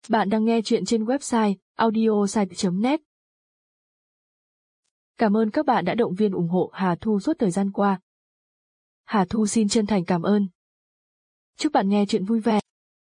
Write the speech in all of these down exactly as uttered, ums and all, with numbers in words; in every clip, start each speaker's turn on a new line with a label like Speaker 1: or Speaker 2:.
Speaker 1: Bạn đang nghe chuyện trên website audiosite chấm net. Cảm ơn các bạn đã động viên ủng hộ Hà Thu suốt thời gian qua. Hà Thu xin chân thành cảm ơn. Chúc bạn nghe chuyện vui vẻ.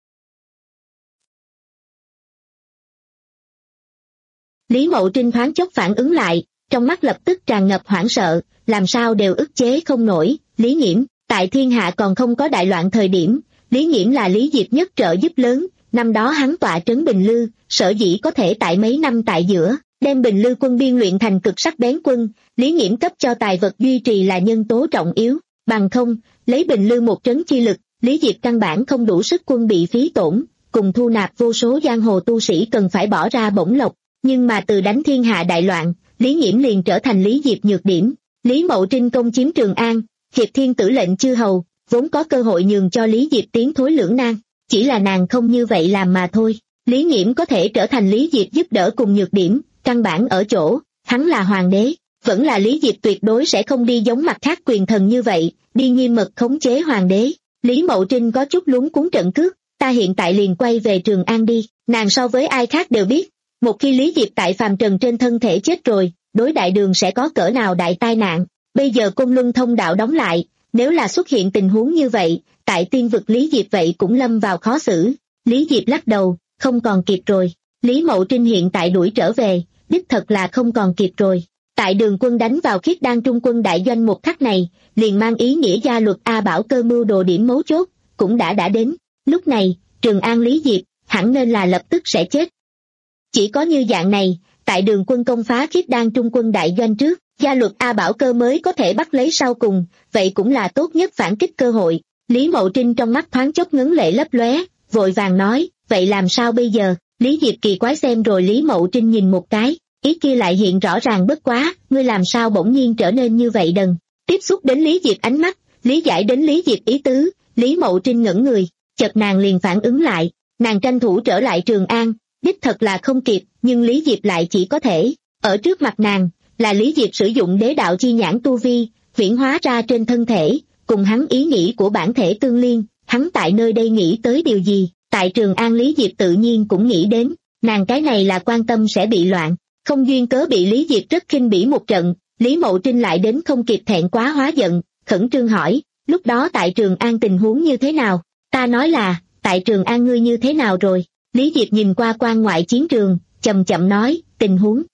Speaker 2: Lý Mậu Trinh thoáng chốc phản ứng lại, trong mắt lập tức tràn ngập hoảng sợ, làm sao đều ức chế không nổi. Lý Nghiễm, tại thiên hạ còn không có đại loạn thời điểm, Lý Nghiễm là Lý Diệp nhất trợ giúp lớn, năm đó hắn tọa trấn Bình Lư, sở dĩ có thể tại mấy năm tại giữa, đem Bình Lư quân biên luyện thành cực sắc bén quân, Lý Nghiễm cấp cho tài vật duy trì là nhân tố trọng yếu, bằng không, lấy Bình Lư một trấn chi lực, Lý Diệp căn bản không đủ sức quân bị phí tổn, cùng thu nạp vô số giang hồ tu sĩ cần phải bỏ ra bổng lộc, nhưng mà từ đánh thiên hạ đại loạn, Lý Nghiễm liền trở thành Lý Diệp nhược điểm. Lý Mậu Trinh công chiếm Trường An, hiệp thiên tử lệnh chư hầu, vốn có cơ hội nhường cho Lý Diệp tiến thối lưỡng nan, chỉ là nàng không như vậy làm mà thôi. Lý Nghiễm có thể trở thành Lý Diệp giúp đỡ cùng nhược điểm, căn bản ở chỗ, hắn là hoàng đế, vẫn là Lý Diệp tuyệt đối sẽ không đi giống mặt khác quyền thần như vậy, đi nghiêm mật khống chế hoàng đế. Lý Mậu Trinh có chút luống cuống trận cước, ta hiện tại liền quay về Trường An đi, nàng so với ai khác đều biết, một khi Lý Diệp tại phàm trần trên thân thể chết rồi, đối đại đường sẽ có cỡ nào đại tai nạn. Bây giờ Côn Luân thông đạo đóng lại, nếu là xuất hiện tình huống như vậy, tại tiên vực Lý Diệp vậy cũng lâm vào khó xử. Lý Diệp lắc đầu, không còn kịp rồi. Lý Mậu Trinh hiện tại đuổi trở về, đích thật là không còn kịp rồi. Tại đường quân đánh vào Khiết Đan trung quân đại doanh một khắc này, liền mang ý nghĩa gia luật A Bảo Cơ mưu đồ điểm mấu chốt, cũng đã đã đến. Lúc này, Trường An Lý Diệp, hẳn nên là lập tức sẽ chết. Chỉ có như dạng này, tại đường quân công phá Khiết Đan trung quân đại doanh trước, gia luật A Bảo Cơ mới có thể bắt lấy sau cùng, vậy cũng là tốt nhất phản kích cơ hội. Lý Mậu Trinh trong mắt thoáng chốc ngấn lệ lấp lóe, vội vàng nói, vậy làm sao bây giờ? Lý Diệp kỳ quái xem rồi Lý Mậu Trinh nhìn một cái, ý kia lại hiện rõ ràng bất quá, ngươi làm sao bỗng nhiên trở nên như vậy đần. Tiếp xúc đến Lý Diệp ánh mắt, lý giải đến Lý Diệp ý tứ, Lý Mậu Trinh ngẩn người, chợt nàng liền phản ứng lại, nàng tranh thủ trở lại Trường An, đích thật là không kịp, nhưng Lý Diệp lại chỉ có thể, ở trước mặt nàng, là Lý Diệp sử dụng đế đạo chi nhãn tu vi, viễn hóa ra trên thân thể, cùng hắn ý nghĩ của bản thể tương liên, hắn tại nơi đây nghĩ tới điều gì, tại Trường An Lý Diệp tự nhiên cũng nghĩ đến, nàng cái này là quan tâm sẽ bị loạn, không duyên cớ bị Lý Diệp rất khinh bỉ một trận, Lý Mậu Trinh lại đến không kịp thẹn quá hóa giận, khẩn trương hỏi, lúc đó tại Trường An tình huống như thế nào? Ta nói là, tại Trường An ngươi như thế nào rồi? Lý Diệp nhìn qua quan ngoại chiến trường, chậm chậm nói, tình huống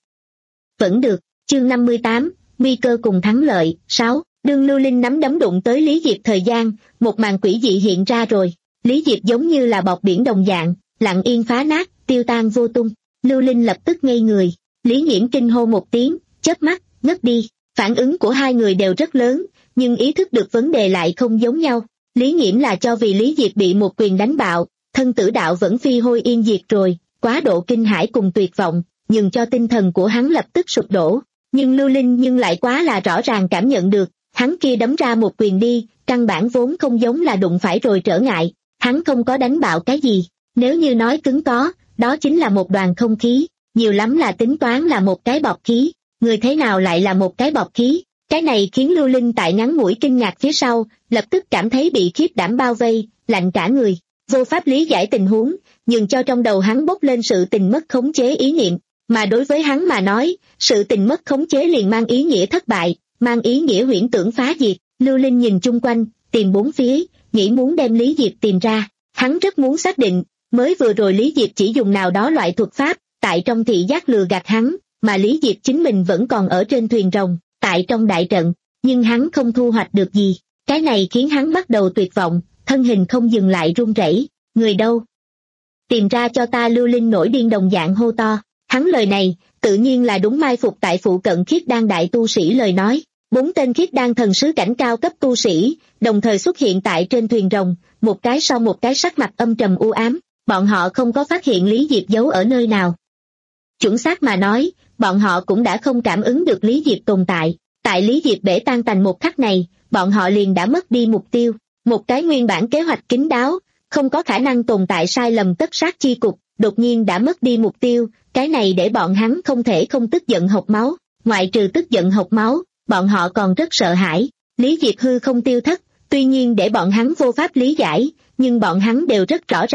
Speaker 2: vẫn được. Chương năm mươi tám, nguy cơ cùng thắng lợi. Sáu. Đương Lưu Linh nắm đấm đụng tới Lý Diệp thời gian, một màn quỷ dị hiện ra rồi. Lý Diệp giống như là bọt biển đồng dạng, lặng yên phá nát, tiêu tan vô tung. Lưu Linh lập tức ngây người. Lý Nghiễm kinh hô một tiếng, chớp mắt, ngất đi. Phản ứng của hai người đều rất lớn, nhưng ý thức được vấn đề lại không giống nhau. Lý Nghiễm là cho vì Lý Diệp bị một quyền đánh bạo, thân tử đạo vẫn phi hôi yên diệt rồi, quá độ kinh hãi cùng tuyệt vọng, nhưng cho tinh thần của hắn lập tức sụp đổ. Nhưng Lưu Linh nhưng lại quá là rõ ràng cảm nhận được, hắn kia đấm ra một quyền đi, căn bản vốn không giống là đụng phải rồi trở ngại, hắn không có đánh bạo cái gì, nếu như nói cứng có, đó chính là một đoàn không khí, nhiều lắm là tính toán là một cái bọt khí, người thế nào lại là một cái bọt khí, cái này khiến Lưu Linh tại ngắn mũi kinh ngạc phía sau, lập tức cảm thấy bị khiếp đảm bao vây, lạnh cả người, vô pháp lý giải tình huống, nhưng cho trong đầu hắn bốc lên sự tình mất khống chế ý niệm. Mà đối với hắn mà nói, sự tình mất khống chế liền mang ý nghĩa thất bại, mang ý nghĩa huyễn tưởng phá diệt. Lưu Linh nhìn chung quanh, tìm bốn phía, nghĩ muốn đem Lý Diệp tìm ra. Hắn rất muốn xác định, mới vừa rồi Lý Diệp chỉ dùng nào đó loại thuật pháp, tại trong thị giác lừa gạt hắn, mà Lý Diệp chính mình vẫn còn ở trên thuyền rồng, tại trong đại trận, nhưng hắn không thu hoạch được gì. Cái này khiến hắn bắt đầu tuyệt vọng, thân hình không dừng lại run rẩy. Người đâu? Tìm ra cho ta! Lưu Linh nổi điên đồng dạng hô to. Hắn lời này, tự nhiên là đúng mai phục tại phụ cận Khiết Đan đại tu sĩ lời nói. Bốn tên Khiết Đan thần sứ cảnh cao cấp tu sĩ, đồng thời xuất hiện tại trên thuyền rồng, một cái sau một cái sắc mặt âm trầm u ám, bọn họ không có phát hiện Lý Diệp giấu ở nơi nào. Chuẩn xác mà nói, bọn họ cũng đã không cảm ứng được Lý Diệp tồn tại. Tại Lý Diệp bể tan tành một khắc này, bọn họ liền đã mất đi mục tiêu. Một cái nguyên bản kế hoạch kín đáo, không có khả năng tồn tại sai lầm tất sát chi cục, đột nhiên đã mất đi mục tiêu, cái này để bọn hắn không thể không tức giận hộc máu. Ngoại trừ tức giận hộc máu, bọn họ còn rất sợ hãi. Lý Diệp hư không tiêu thất, tuy nhiên để bọn hắn vô pháp lý giải, nhưng bọn hắn đều rất rõ ràng,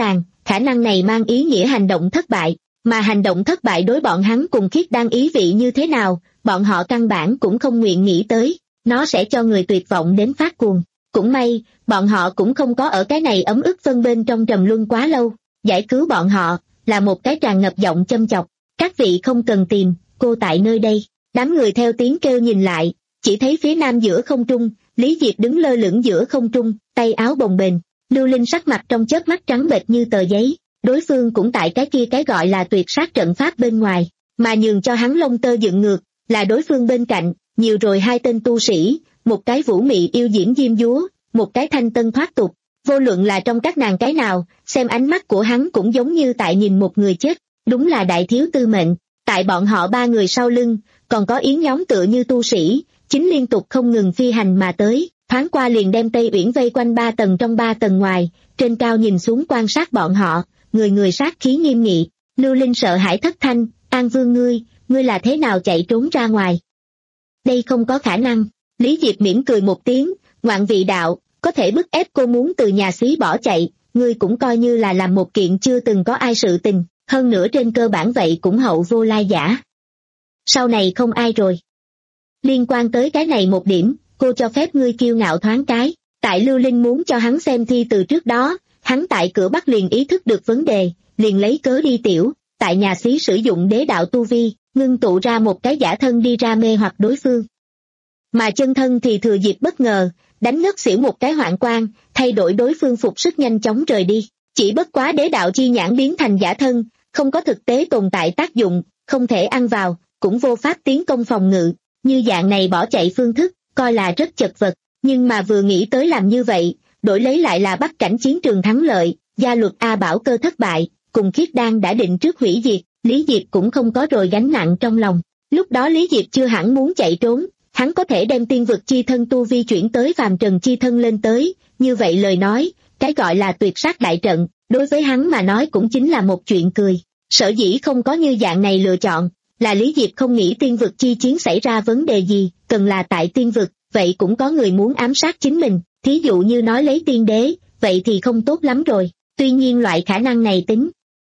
Speaker 2: khả năng này mang ý nghĩa hành động thất bại, mà hành động thất bại đối bọn hắn cùng Khiết Đan ý vị như thế nào, bọn họ căn bản cũng không nguyện nghĩ tới, nó sẽ cho người tuyệt vọng đến phát cuồng. Cũng may, bọn họ cũng không có ở cái này ấm ức phân bên trong trầm luân quá lâu, giải cứu bọn họ, là một cái tràn ngập giọng châm chọc, các vị không cần tìm, cô tại nơi đây. Đám người theo tiếng kêu nhìn lại, chỉ thấy phía nam giữa không trung, Lý Diệp đứng lơ lửng giữa không trung, tay áo bồng bềnh, Lưu Linh sắc mặt trong chớp mắt trắng bệch như tờ giấy, đối phương cũng tại cái kia cái gọi là tuyệt sát trận pháp bên ngoài, mà nhường cho hắn lông tơ dựng ngược, là đối phương bên cạnh, nhiều rồi hai tên tu sĩ, một cái vũ mị yêu diễm diêm dúa, một cái thanh tân thoát tục, vô luận là trong các nàng cái nào, xem ánh mắt của hắn cũng giống như tại nhìn một người chết, đúng là đại thiếu tư mệnh. Tại bọn họ ba người sau lưng, còn có yến nhóm tựa như tu sĩ, chính liên tục không ngừng phi hành mà tới, thoáng qua liền đem Tây Uyển vây quanh ba tầng trong ba tầng ngoài, trên cao nhìn xuống quan sát bọn họ, người người sát khí nghiêm nghị. Lưu Linh sợ hãi thất thanh, An Vương ngươi, ngươi là thế nào chạy trốn ra ngoài? Đây không có khả năng. Lý Diệp mỉm cười một tiếng, ngoạn vị đạo, có thể bức ép cô muốn từ nhà xí bỏ chạy, ngươi cũng coi như là làm một kiện chưa từng có ai sự tình, hơn nữa trên cơ bản vậy cũng hậu vô lai giả. Sau này không ai rồi. Liên quan tới cái này một điểm, cô cho phép ngươi kiêu ngạo thoáng cái, tại Lưu Linh muốn cho hắn xem thi từ trước đó, hắn tại cửa Bắc liền ý thức được vấn đề, liền lấy cớ đi tiểu, tại nhà xí sử dụng đế đạo tu vi, ngưng tụ ra một cái giả thân đi ra mê hoặc đối phương. Mà chân thân thì thừa dịp bất ngờ, đánh ngất xỉu một cái hoạn quan, thay đổi đối phương phục sức nhanh chóng rời đi. Chỉ bất quá đế đạo chi nhãn biến thành giả thân, không có thực tế tồn tại tác dụng, không thể ăn vào, cũng vô pháp tiến công phòng ngự, như dạng này bỏ chạy phương thức, coi là rất chật vật, nhưng mà vừa nghĩ tới làm như vậy, đổi lấy lại là bắt cảnh chiến trường thắng lợi, gia luật A Bảo Cơ thất bại, cùng Khiết Đan đã định trước hủy diệt, Lý Diệp cũng không có rồi gánh nặng trong lòng. Lúc đó Lý Diệp chưa hẳn muốn chạy trốn, hắn có thể đem tiên vực chi thân tu vi chuyển tới phàm trần chi thân lên tới, như vậy lời nói, cái gọi là tuyệt sát đại trận, đối với hắn mà nói cũng chính là một chuyện cười. Sở dĩ không có như dạng này lựa chọn, là Lý Diệp không nghĩ tiên vực chi chiến xảy ra vấn đề gì, cần là tại tiên vực, vậy cũng có người muốn ám sát chính mình, thí dụ như nói lấy tiên đế, vậy thì không tốt lắm rồi, tuy nhiên loại khả năng này tính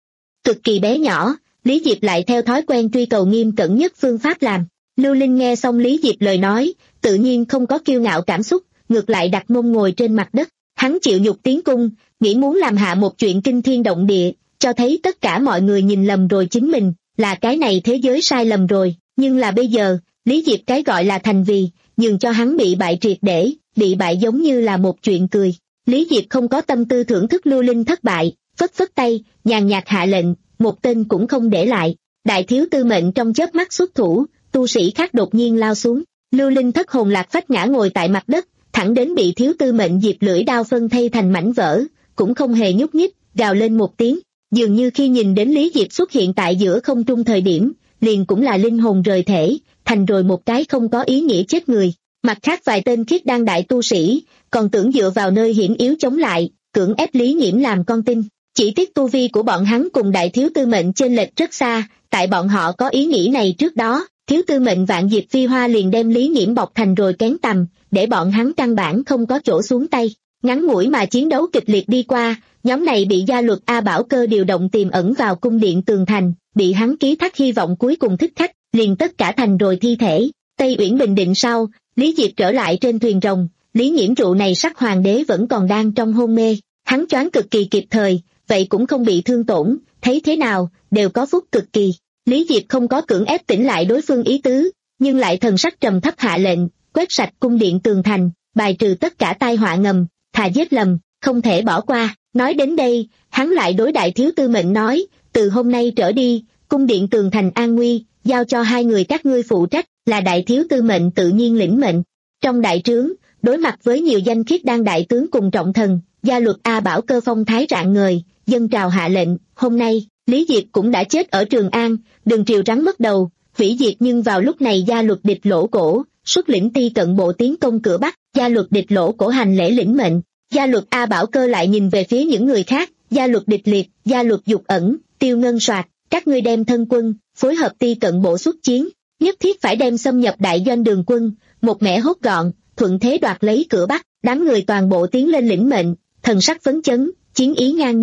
Speaker 2: cực kỳ bé nhỏ, Lý Diệp lại theo thói quen truy cầu nghiêm cẩn nhất phương pháp làm. Lưu Linh nghe xong Lý Diệp lời nói, tự nhiên không có kiêu ngạo cảm xúc, ngược lại đặt mông ngồi trên mặt đất, hắn chịu nhục tiến cung, nghĩ muốn làm hạ một chuyện kinh thiên động địa, cho thấy tất cả mọi người nhìn lầm rồi chính mình, là cái này thế giới sai lầm rồi, nhưng là bây giờ, Lý Diệp cái gọi là thành vì, nhường cho hắn bị bại triệt để, bị bại giống như là một chuyện cười. Lý Diệp không có tâm tư thưởng thức Lưu Linh thất bại, phất phất tay, nhàn nhạt hạ lệnh, một tên cũng không để lại. Đại thiếu tư mệnh trong chớp mắt xuất thủ, tu sĩ khác đột nhiên lao xuống, Lưu Linh thất hồn lạc phách ngã ngồi tại mặt đất, thẳng đến bị thiếu tư mệnh Diệp lưỡi đao phân thây thành mảnh vỡ, cũng không hề nhúc nhích, gào lên một tiếng, dường như khi nhìn đến Lý Diệp xuất hiện tại giữa không trung thời điểm, liền cũng là linh hồn rời thể, thành rồi một cái không có ý nghĩa chết người. Mặt khác vài tên Khiết Đan đại tu sĩ, còn tưởng dựa vào nơi hiểm yếu chống lại, cưỡng ép Lý Nhiễm làm con tin. Chỉ tiếc tu vi của bọn hắn cùng đại thiếu tư mệnh chênh lệch rất xa, tại bọn họ có ý nghĩ này trước đó, thiếu tư mệnh Vạn Diệp Phi Hoa liền đem Lý Nhiễm bọc thành rồi kén tầm, để bọn hắn căn bản không có chỗ xuống tay. Ngắn ngủi mà chiến đấu kịch liệt đi qua, nhóm này bị gia luật A Bảo Cơ điều động tiềm ẩn vào cung điện tường thành, bị hắn ký thác hy vọng cuối cùng thích khách, liền tất cả thành rồi thi thể. Tây Uyển bình định sau, Lý Diệp trở lại trên thuyền rồng, Lý Nhiễm trụ này sắc hoàng đế vẫn còn đang trong hôn mê, hắn choáng cực kỳ kịp thời, vậy cũng không bị thương tổn, thấy thế nào, đều có phúc cực kỳ. Lý Diệp không có cưỡng ép tỉnh lại đối phương ý tứ, nhưng lại thần sắc trầm thấp hạ lệnh, quét sạch cung điện tường thành, bài trừ tất cả tai họa ngầm, thà giết lầm, không thể bỏ qua. Nói đến đây, hắn lại đối đại thiếu tư mệnh nói, từ hôm nay trở đi, cung điện tường thành an nguy, giao cho hai người các ngươi phụ trách, là đại thiếu tư mệnh tự nhiên lĩnh mệnh. Trong đại trướng, đối mặt với nhiều danh Khiết Đan đại tướng cùng trọng thần, gia luật A Bảo Cơ phong thái rạng ngời, dân trào hạ lệnh, hôm nay, Lý Diệp cũng đã chết ở Trường An, Đường triều rắn mất đầu, hủy diệt. Nhưng vào lúc này gia luật địch lỗ cổ, xuất lĩnh ti cận bộ tiến công cửa Bắc, gia luật địch lỗ cổ hành lễ lĩnh mệnh. Gia luật A Bảo Cơ lại nhìn về phía những người khác, gia luật địch liệt, gia luật dục ẩn, Tiêu Ngân Soạt, các ngươi đem thân quân, phối hợp ti cận bộ xuất chiến, nhất thiết phải đem xâm nhập đại doanh Đường quân, một mẻ hốt gọn, thuận thế đoạt lấy cửa Bắc. Đám người toàn bộ tiến lên lĩnh mệnh, thần sắc phấn chấn, chiến ý ngang nhiên.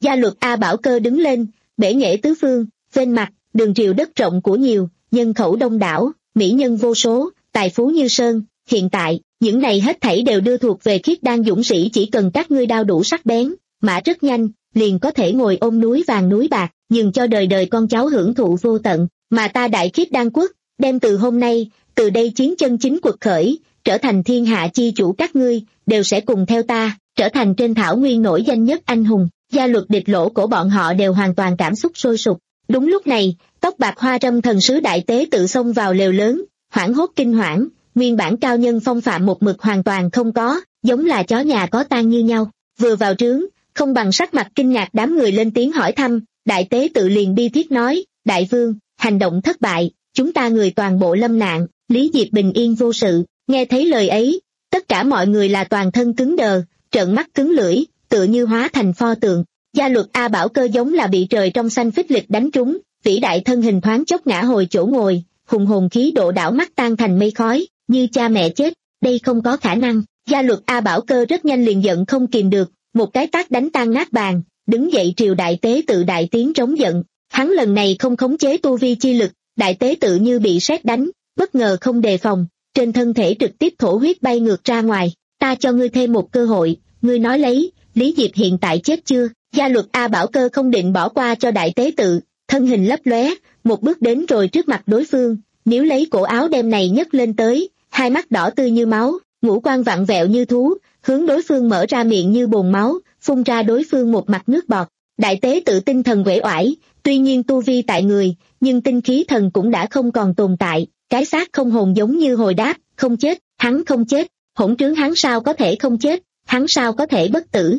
Speaker 2: Gia luật A Bảo Cơ đứng lên, bể nghệ tứ phương, bên mặt, đường triều đất rộng của nhiều, nhân khẩu đông đảo, mỹ nhân vô số, tài phú như sơn. Hiện tại, những này hết thảy đều đưa thuộc về Khiết Đan dũng sĩ, chỉ cần các ngươi đao đủ sắc bén, mã rất nhanh, liền có thể ngồi ôm núi vàng núi bạc, nhường cho đời đời con cháu hưởng thụ vô tận. Mà ta Đại Khiết Đan quốc, đem từ hôm nay, từ đây chiến chân chính quật khởi, trở thành thiên hạ chi chủ, các ngươi đều sẽ cùng theo ta, trở thành trên thảo nguyên nổi danh nhất anh hùng. Gia luật địch lỗ của bọn họ đều hoàn toàn cảm xúc sôi sục. Đúng lúc này, tóc bạc hoa râm thần sứ đại tế tự xông vào lều lớn, hoảng hốt kinh hoảng, nguyên bản cao nhân phong phạm một mực hoàn toàn không có, giống là chó nhà có tang như nhau. Vừa vào trướng, không bằng sắc mặt kinh ngạc đám người lên tiếng hỏi thăm, đại tế tự liền bi thiết nói, đại vương, hành động thất bại, chúng ta người toàn bộ lâm nạn, Lý Diệp bình yên vô sự. Nghe thấy lời ấy, tất cả mọi người là toàn thân cứng đờ, trợn mắt cứng lưỡi, tựa như hóa thành pho tượng. Gia luật A Bảo Cơ giống là bị trời trong xanh phích lịch đánh trúng, vĩ đại thân hình thoáng chốc ngã hồi chỗ ngồi, hùng hồn khí độ đảo mắt tan thành mây khói, như cha mẹ chết, đây không có khả năng. Gia luật A Bảo Cơ rất nhanh liền giận không kìm được, một cái tát đánh tan nát bàn, đứng dậy triều đại tế tự đại tiếng trống giận. Hắn lần này không khống chế tu vi chi lực, đại tế tự như bị sét đánh, bất ngờ không đề phòng, trên thân thể trực tiếp thổ huyết bay ngược ra ngoài. Ta cho ngươi thêm một cơ hội, ngươi nói lấy, Lý Diệp hiện tại chết chưa? Gia luật A Bảo Cơ không định bỏ qua cho đại tế tự, thân hình lấp lóe, một bước đến rồi trước mặt đối phương, níu lấy cổ áo đem này nhấc lên tới, hai mắt đỏ tươi như máu, ngũ quan vặn vẹo như thú, hướng đối phương mở ra miệng như bồn máu, phun ra đối phương một mặt nước bọt. Đại tế tự tinh thần uể oải, tuy nhiên tu vi tại người, nhưng tinh khí thần cũng đã không còn tồn tại, cái xác không hồn giống như hồi đáp, không chết, hắn không chết, hỗn trướng hắn sao có thể không chết, hắn sao có thể bất tử.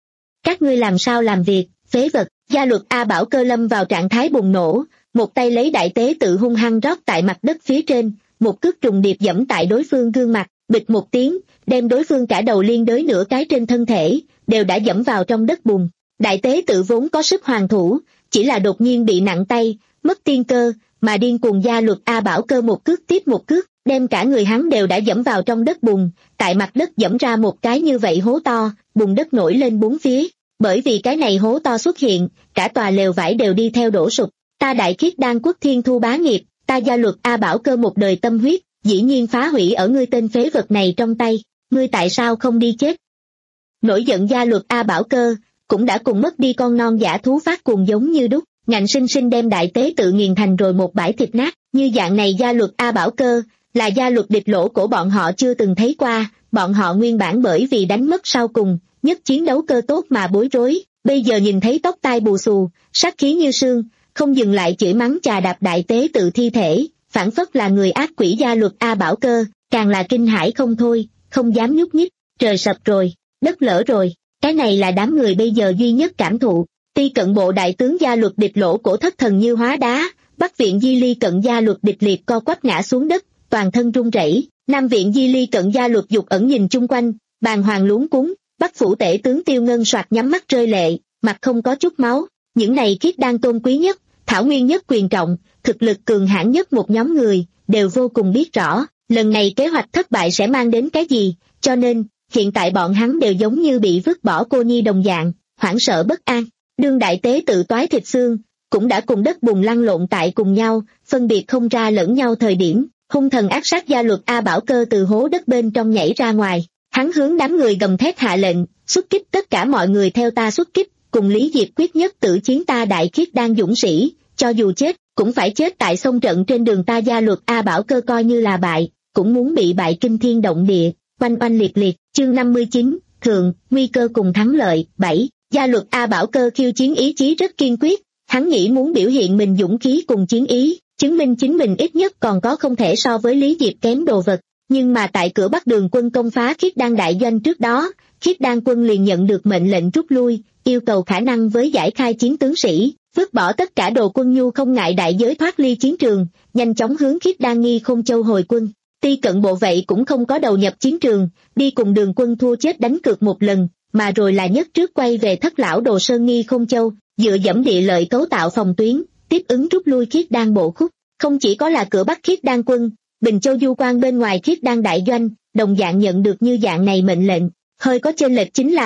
Speaker 2: Các ngươi làm sao làm việc, phế vật. Gia luật A Bảo Cơ lâm vào trạng thái bùng nổ, một tay lấy đại tế tự hung hăng rót tại mặt đất phía trên, một cước trùng điệp dẫm tại đối phương gương mặt, bịch một tiếng, đem đối phương cả đầu liên đới nửa cái trên thân thể, đều đã dẫm vào trong đất bùn. Đại tế tự vốn có sức hoàn thủ, chỉ là đột nhiên bị nặng tay, mất tiên cơ, mà điên cuồng gia luật A Bảo Cơ một cước tiếp một cước, đem cả người hắn đều đã dẫm vào trong đất bùn, tại mặt đất dẫm ra một cái như vậy hố to, bùn đất nổi lên bốn phía. Bởi vì cái này hố to xuất hiện, cả tòa lều vải đều đi theo đổ sụp. Ta Đại Khiết Đan quốc thiên thu bá nghiệp, ta gia luật A Bảo Cơ một đời tâm huyết, dĩ nhiên phá hủy ở ngươi tên phế vật này trong tay, ngươi tại sao không đi chết? Nổi giận gia luật A Bảo Cơ, cũng đã cùng mất đi con non giả thú phát cuồng giống như đúc, ngạnh sinh sinh đem đại tế tự nghiền thành rồi một bãi thịt nát. Như dạng này gia luật A Bảo Cơ, là gia luật địch lỗ của bọn họ chưa từng thấy qua, bọn họ nguyên bản bởi vì đánh mất sau cùng, nhất chiến đấu cơ tốt mà bối rối, bây giờ nhìn thấy tóc tai bù xù, sát khí như sương, không dừng lại chửi mắng chà đạp đại tế tự thi thể, phản phất là người ác quỷ. Gia luật A Bảo Cơ, càng là kinh hãi không thôi, không dám nhúc nhích, trời sập rồi, đất lở rồi, cái này là đám người bây giờ duy nhất cảm thụ. Ti cận bộ đại tướng gia luật địch lỗ cổ thất thần như hóa đá, Bắc viện Di Ly cận gia luật địch liệt co quắp ngã xuống đất, toàn thân run rẩy. Nam viện Di Ly cận gia luật dục ẩn nhìn chung quanh, bàng hoàng luống cuống. Bắc phủ tể tướng Tiêu Ngân soạt nhắm mắt rơi lệ, mặt không có chút máu. Những này Khiết Đan tôn quý nhất, thảo nguyên nhất quyền trọng, thực lực cường hãn nhất một nhóm người, đều vô cùng biết rõ, lần này kế hoạch thất bại sẽ mang đến cái gì, cho nên, hiện tại bọn hắn đều giống như bị vứt bỏ cô nhi đồng dạng, hoảng sợ bất an. Đương đại tế tự toái thịt xương, cũng đã cùng đất bùn lăn lộn tại cùng nhau, phân biệt không ra lẫn nhau thời điểm, hung thần ác sát gia luật A Bảo Cơ từ hố đất bên trong nhảy ra ngoài. Hắn hướng đám người gầm thét hạ lệnh, xuất kích tất cả mọi người theo ta xuất kích, cùng Lý Diệp quyết nhất tử chiến. Ta Đại Khiết Đan dũng sĩ, cho dù chết, cũng phải chết tại sông trận trên đường. Ta gia luật A Bảo Cơ coi như là bại, cũng muốn bị bại kinh thiên động địa, oanh oanh liệt liệt. Chương năm mươi chín, Thượng, nguy cơ cùng thắng lợi. Bảy. Gia luật A Bảo Cơ khiêu chiến ý chí rất kiên quyết, hắn nghĩ muốn biểu hiện mình dũng khí cùng chiến ý, chứng minh chính mình ít nhất còn có không thể so với Lý Diệp kém đồ vật. Nhưng mà tại cửa Bắc đường quân công phá Khiết Đan đại doanh trước đó, Khiết Đan quân liền nhận được mệnh lệnh rút lui, yêu cầu khả năng với giải khai chiến tướng sĩ, vứt bỏ tất cả đồ quân nhu không ngại đại giới thoát ly chiến trường, nhanh chóng hướng Khiết Đan Nghi Không Châu hồi quân. Ti cận bộ vậy cũng không có đầu nhập chiến trường, đi cùng đường quân thua chết đánh cược một lần, mà rồi là nhất trước quay về thất lão Đồ Sơn Nghi Không Châu, dựa dẫm địa lợi cấu tạo phòng tuyến, tiếp ứng rút lui Khiết Đan bộ khúc. Không chỉ có là cửa Bắc Khiết Đan quân, Bình Châu du quan bên ngoài Khiết Đan đại doanh, đồng dạng nhận được như dạng này mệnh lệnh. Hơi có chênh lệch chính là,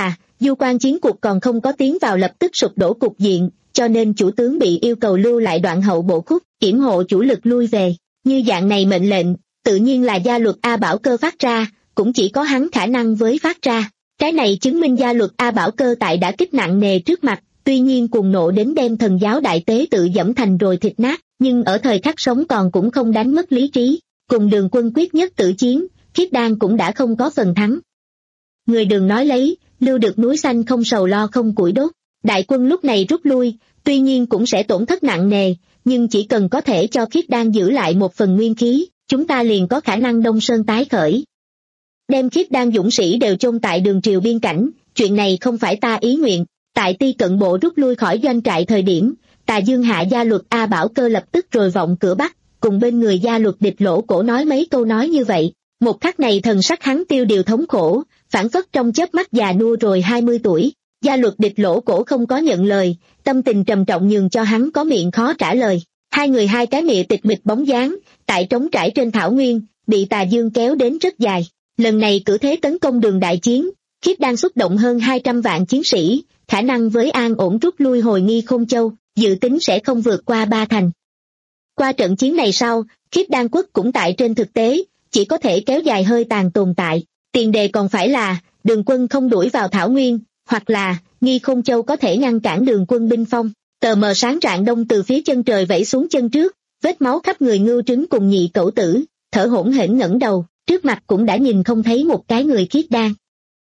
Speaker 2: Du quan chiến cuộc còn không có tiến vào lập tức sụp đổ cục diện, cho nên chủ tướng bị yêu cầu lưu lại đoạn hậu bộ khúc, yểm hộ chủ lực lui về. Như dạng này mệnh lệnh, tự nhiên là gia luật A Bảo Cơ phát ra, cũng chỉ có hắn khả năng với phát ra. Cái này chứng minh gia luật A Bảo Cơ tại đã kích nặng nề trước mặt, tuy nhiên cuồng nộ đến đem thần giáo đại tế tự dẫm thành rồi thịt nát, nhưng ở thời khắc sống còn cũng không đánh mất lý trí. Cùng Đường quân quyết nhất tử chiến, Khiết Đan cũng đã không có phần thắng. Người Đường nói lấy, lưu được núi xanh không sầu lo không củi đốt. Đại quân lúc này rút lui, tuy nhiên cũng sẽ tổn thất nặng nề, nhưng chỉ cần có thể cho Khiết Đan giữ lại một phần nguyên khí, chúng ta liền có khả năng Đông Sơn tái khởi. Đem Khiết Đan dũng sĩ đều chôn tại Đường triều biên cảnh, chuyện này không phải ta ý nguyện. Tại Ti Cận Bộ rút lui khỏi doanh trại thời điểm, Tà Dương hạ gia luật A Bảo Cơ lập tức rồi vọng cửa Bắc, cùng bên người gia luật Địch Lỗ Cổ nói mấy câu nói như vậy. Một khắc này thần sắc hắn tiêu điều thống khổ, phản phất trong chớp mắt già nua rồi hai mươi tuổi. Gia luật Địch Lỗ Cổ không có nhận lời, tâm tình trầm trọng nhường cho hắn có miệng khó trả lời. Hai người hai cái miệng tịch mịch bóng dáng, tại trống trải trên thảo nguyên, bị Tà Dương kéo đến rất dài. Lần này cử thế tấn công Đường đại chiến, Khiết Đan xuất động hơn hai trăm vạn chiến sĩ, khả năng với an ổn rút lui hồi Nghi Khôn Châu, dự tính sẽ không vượt qua ba thành. Qua trận chiến này sau, Khiết Đan quốc cũng tại trên thực tế, chỉ có thể kéo dài hơi tàn tồn tại. Tiền đề còn phải là, Đường quân không đuổi vào thảo nguyên, hoặc là, Nghi Khôn Châu có thể ngăn cản Đường quân binh phong. Tờ mờ sáng rạng đông từ phía chân trời vẫy xuống chân trước, vết máu khắp người Ngưu Trứng cùng Nhị Cẩu Tử, thở hổn hển ngẩng đầu, trước mặt cũng đã nhìn không thấy một cái người Khiết Đan.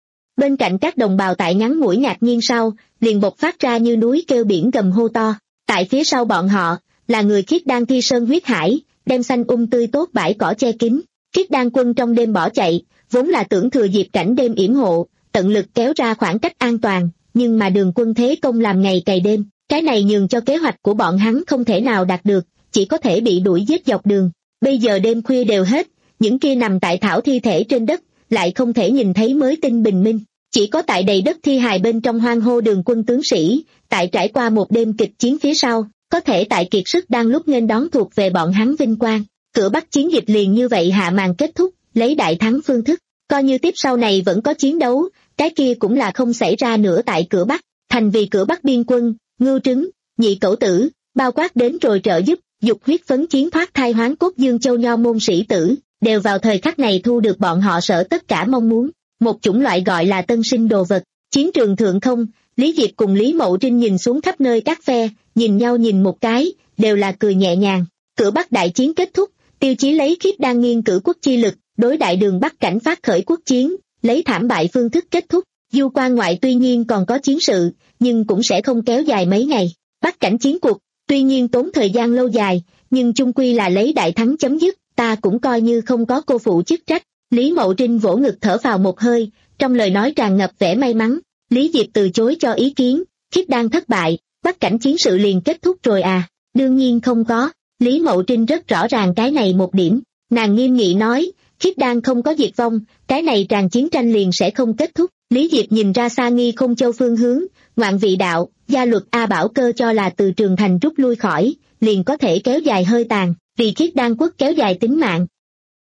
Speaker 2: Bên cạnh các đồng bào tại ngắn ngủi ngạc nhiên sau, liền bộc phát ra như núi kêu biển gầm hô to. Tại phía sau bọn họ, là người Khiết Đan thi sơn huyết hải, đem xanh um tươi tốt bãi cỏ che kín. Khiết Đan quân trong đêm bỏ chạy, vốn là tưởng thừa dịp cảnh đêm yểm hộ, tận lực kéo ra khoảng cách an toàn, nhưng mà Đường quân thế công làm ngày cày đêm, cái này nhường cho kế hoạch của bọn hắn không thể nào đạt được, chỉ có thể bị đuổi giết dọc đường. Bây giờ đêm khuya đều hết, những kia nằm tại thảo thi thể trên đất, lại không thể nhìn thấy mới tinh bình minh, chỉ có tại đầy đất thi hài bên trong hoang hô Đường quân tướng sĩ, tại trải qua một đêm kịch chiến phía sau, có thể tại kiệt sức đang lúc nghênh đón thuộc về bọn hắn vinh quang. Cửa Bắc chiến dịch liền như vậy hạ màn kết thúc, lấy đại thắng phương thức, coi như tiếp sau này vẫn có chiến đấu, cái kia cũng là không xảy ra nữa tại cửa Bắc. Thành vì cửa Bắc biên quân, Ngưu Trứng, Nhị Cẩu Tử, bao quát đến rồi trợ giúp, dục huyết phấn chiến thoát thai hoán cốt Dương Châu nho môn sĩ tử, đều vào thời khắc này thu được bọn họ sở tất cả mong muốn, một chủng loại gọi là tân sinh đồ vật. Chiến trường thượng không, Lý Diệp cùng Lý Mậu Trinh nhìn xuống khắp nơi các phe, nhìn nhau nhìn một cái, đều là cười nhẹ nhàng. Cửa Bắc đại chiến kết thúc, Tiêu Chí lấy Khiết Đan nghiên cử quốc chi lực, đối đại Đường Bắc cảnh phát khởi quốc chiến, lấy thảm bại phương thức kết thúc. Du quan ngoại tuy nhiên còn có chiến sự, nhưng cũng sẽ không kéo dài mấy ngày. Bắc cảnh chiến cuộc, tuy nhiên tốn thời gian lâu dài, nhưng chung quy là lấy đại thắng chấm dứt, ta cũng coi như không có cô phụ chức trách. Lý Mậu Trinh vỗ ngực thở vào một hơi, trong lời nói tràn ngập vẻ may mắn. Lý Diệp từ chối cho ý kiến, Khiết Đan thất bại, Bắc cảnh chiến sự liền kết thúc rồi à? Đương nhiên không có. Lý Mậu Trinh rất rõ ràng cái này một điểm, nàng nghiêm nghị nói, Khiết Đan không có diệt vong, cái này tràn chiến tranh liền sẽ không kết thúc. Lý Diệp nhìn ra xa Nghi Khôn Châu phương hướng, ngoạn vị đạo, gia luật A Bảo Cơ cho là từ Trường Thành rút lui khỏi, liền có thể kéo dài hơi tàn, vì Khiết Đan quốc kéo dài tính mạng.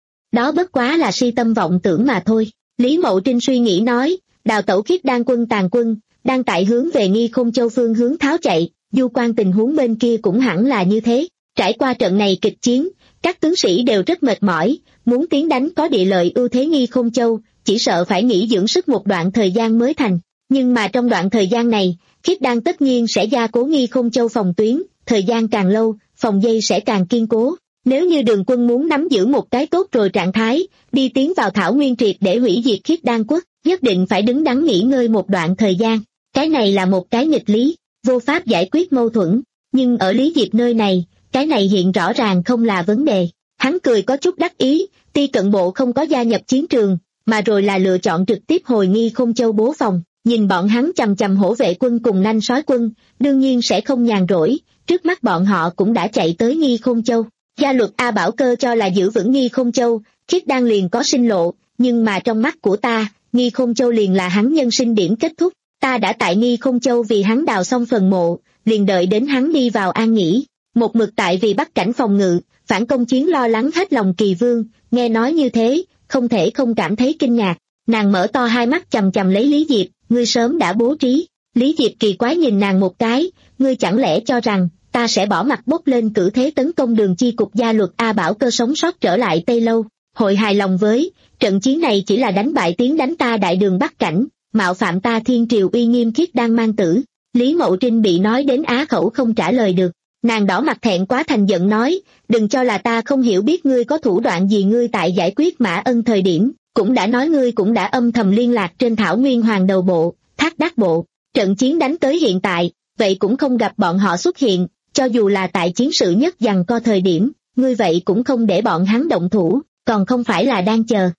Speaker 2: Đó bất quá là si tâm vọng tưởng mà thôi. Lý Mậu Trinh suy nghĩ nói, đào tẩu Khiết Đan quân tàn quân, đang tại hướng về Nghi Khôn Châu phương hướng tháo chạy, du quan tình huống bên kia cũng hẳn là như thế. Trải qua trận này kịch chiến, các tướng sĩ đều rất mệt mỏi, muốn tiến đánh có địa lợi ưu thế Nghi Khôn Châu, chỉ sợ phải nghỉ dưỡng sức một đoạn thời gian mới thành. Nhưng mà trong đoạn thời gian này, Khiết Đan tất nhiên sẽ gia cố Nghi Khôn Châu phòng tuyến, thời gian càng lâu, phòng dây sẽ càng kiên cố. Nếu như Đường quân muốn nắm giữ một cái tốt rồi trạng thái, đi tiến vào thảo nguyên triệt để hủy diệt Khiết Đan quốc, nhất định phải đứng đắn nghỉ ngơi một đoạn thời gian. Cái này là một cái nghịch lý, vô pháp giải quyết mâu thuẫn, nhưng ở Lý Diệp nơi này, cái này hiện rõ ràng không là vấn đề. Hắn cười có chút đắc ý, Ti Cận Bộ không có gia nhập chiến trường, mà rồi là lựa chọn trực tiếp hồi Nghi Khôn Châu bố phòng, nhìn bọn hắn chằm chằm hổ vệ quân cùng nanh sói quân, đương nhiên sẽ không nhàn rỗi, trước mắt bọn họ cũng đã chạy tới Nghi Khôn Châu. Gia luật A Bảo Cơ cho là giữ vững Nghi Khôn Châu, Khiết Đan liền có sinh lộ, nhưng mà trong mắt của ta, Nghi Khôn Châu liền là hắn nhân sinh điểm kết thúc, ta đã tại Nghi Khôn Châu vì hắn đào xong phần mộ, liền đợi đến hắn đi vào an nghỉ. Một mực tại vì Bắc cảnh phòng ngự, phản công chiến lo lắng hết lòng Kỳ Vương, nghe nói như thế, không thể không cảm thấy kinh ngạc, nàng mở to hai mắt chằm chằm lấy Lý Diệp, ngươi sớm đã bố trí. Lý Diệp kỳ quái nhìn nàng một cái, ngươi chẳng lẽ cho rằng ta sẽ bỏ mặt bốc lên cử thế tấn công Đường chi cục gia luật A Bảo Cơ sống sót trở lại Tây Lâu, hội hài lòng với trận chiến này chỉ là đánh bại tiến đánh ta Đại Đường Bắc Cảnh, mạo phạm ta thiên triều uy nghiêm Khiết Đan mang tử. Lý Mậu Trinh bị nói đến á khẩu không trả lời được, nàng đỏ mặt thẹn quá thành giận nói, đừng cho là ta không hiểu biết ngươi có thủ đoạn gì. Ngươi tại giải quyết Mã Ân thời điểm cũng đã nói ngươi cũng đã âm thầm liên lạc trên Thảo Nguyên Hoàng đầu bộ, Thác Đác bộ, trận chiến đánh tới hiện tại, vậy cũng không gặp bọn họ xuất hiện, cho dù là tại chiến sự nhất giằng co thời điểm, ngươi vậy cũng không để bọn hắn động thủ, còn không phải là đang chờ.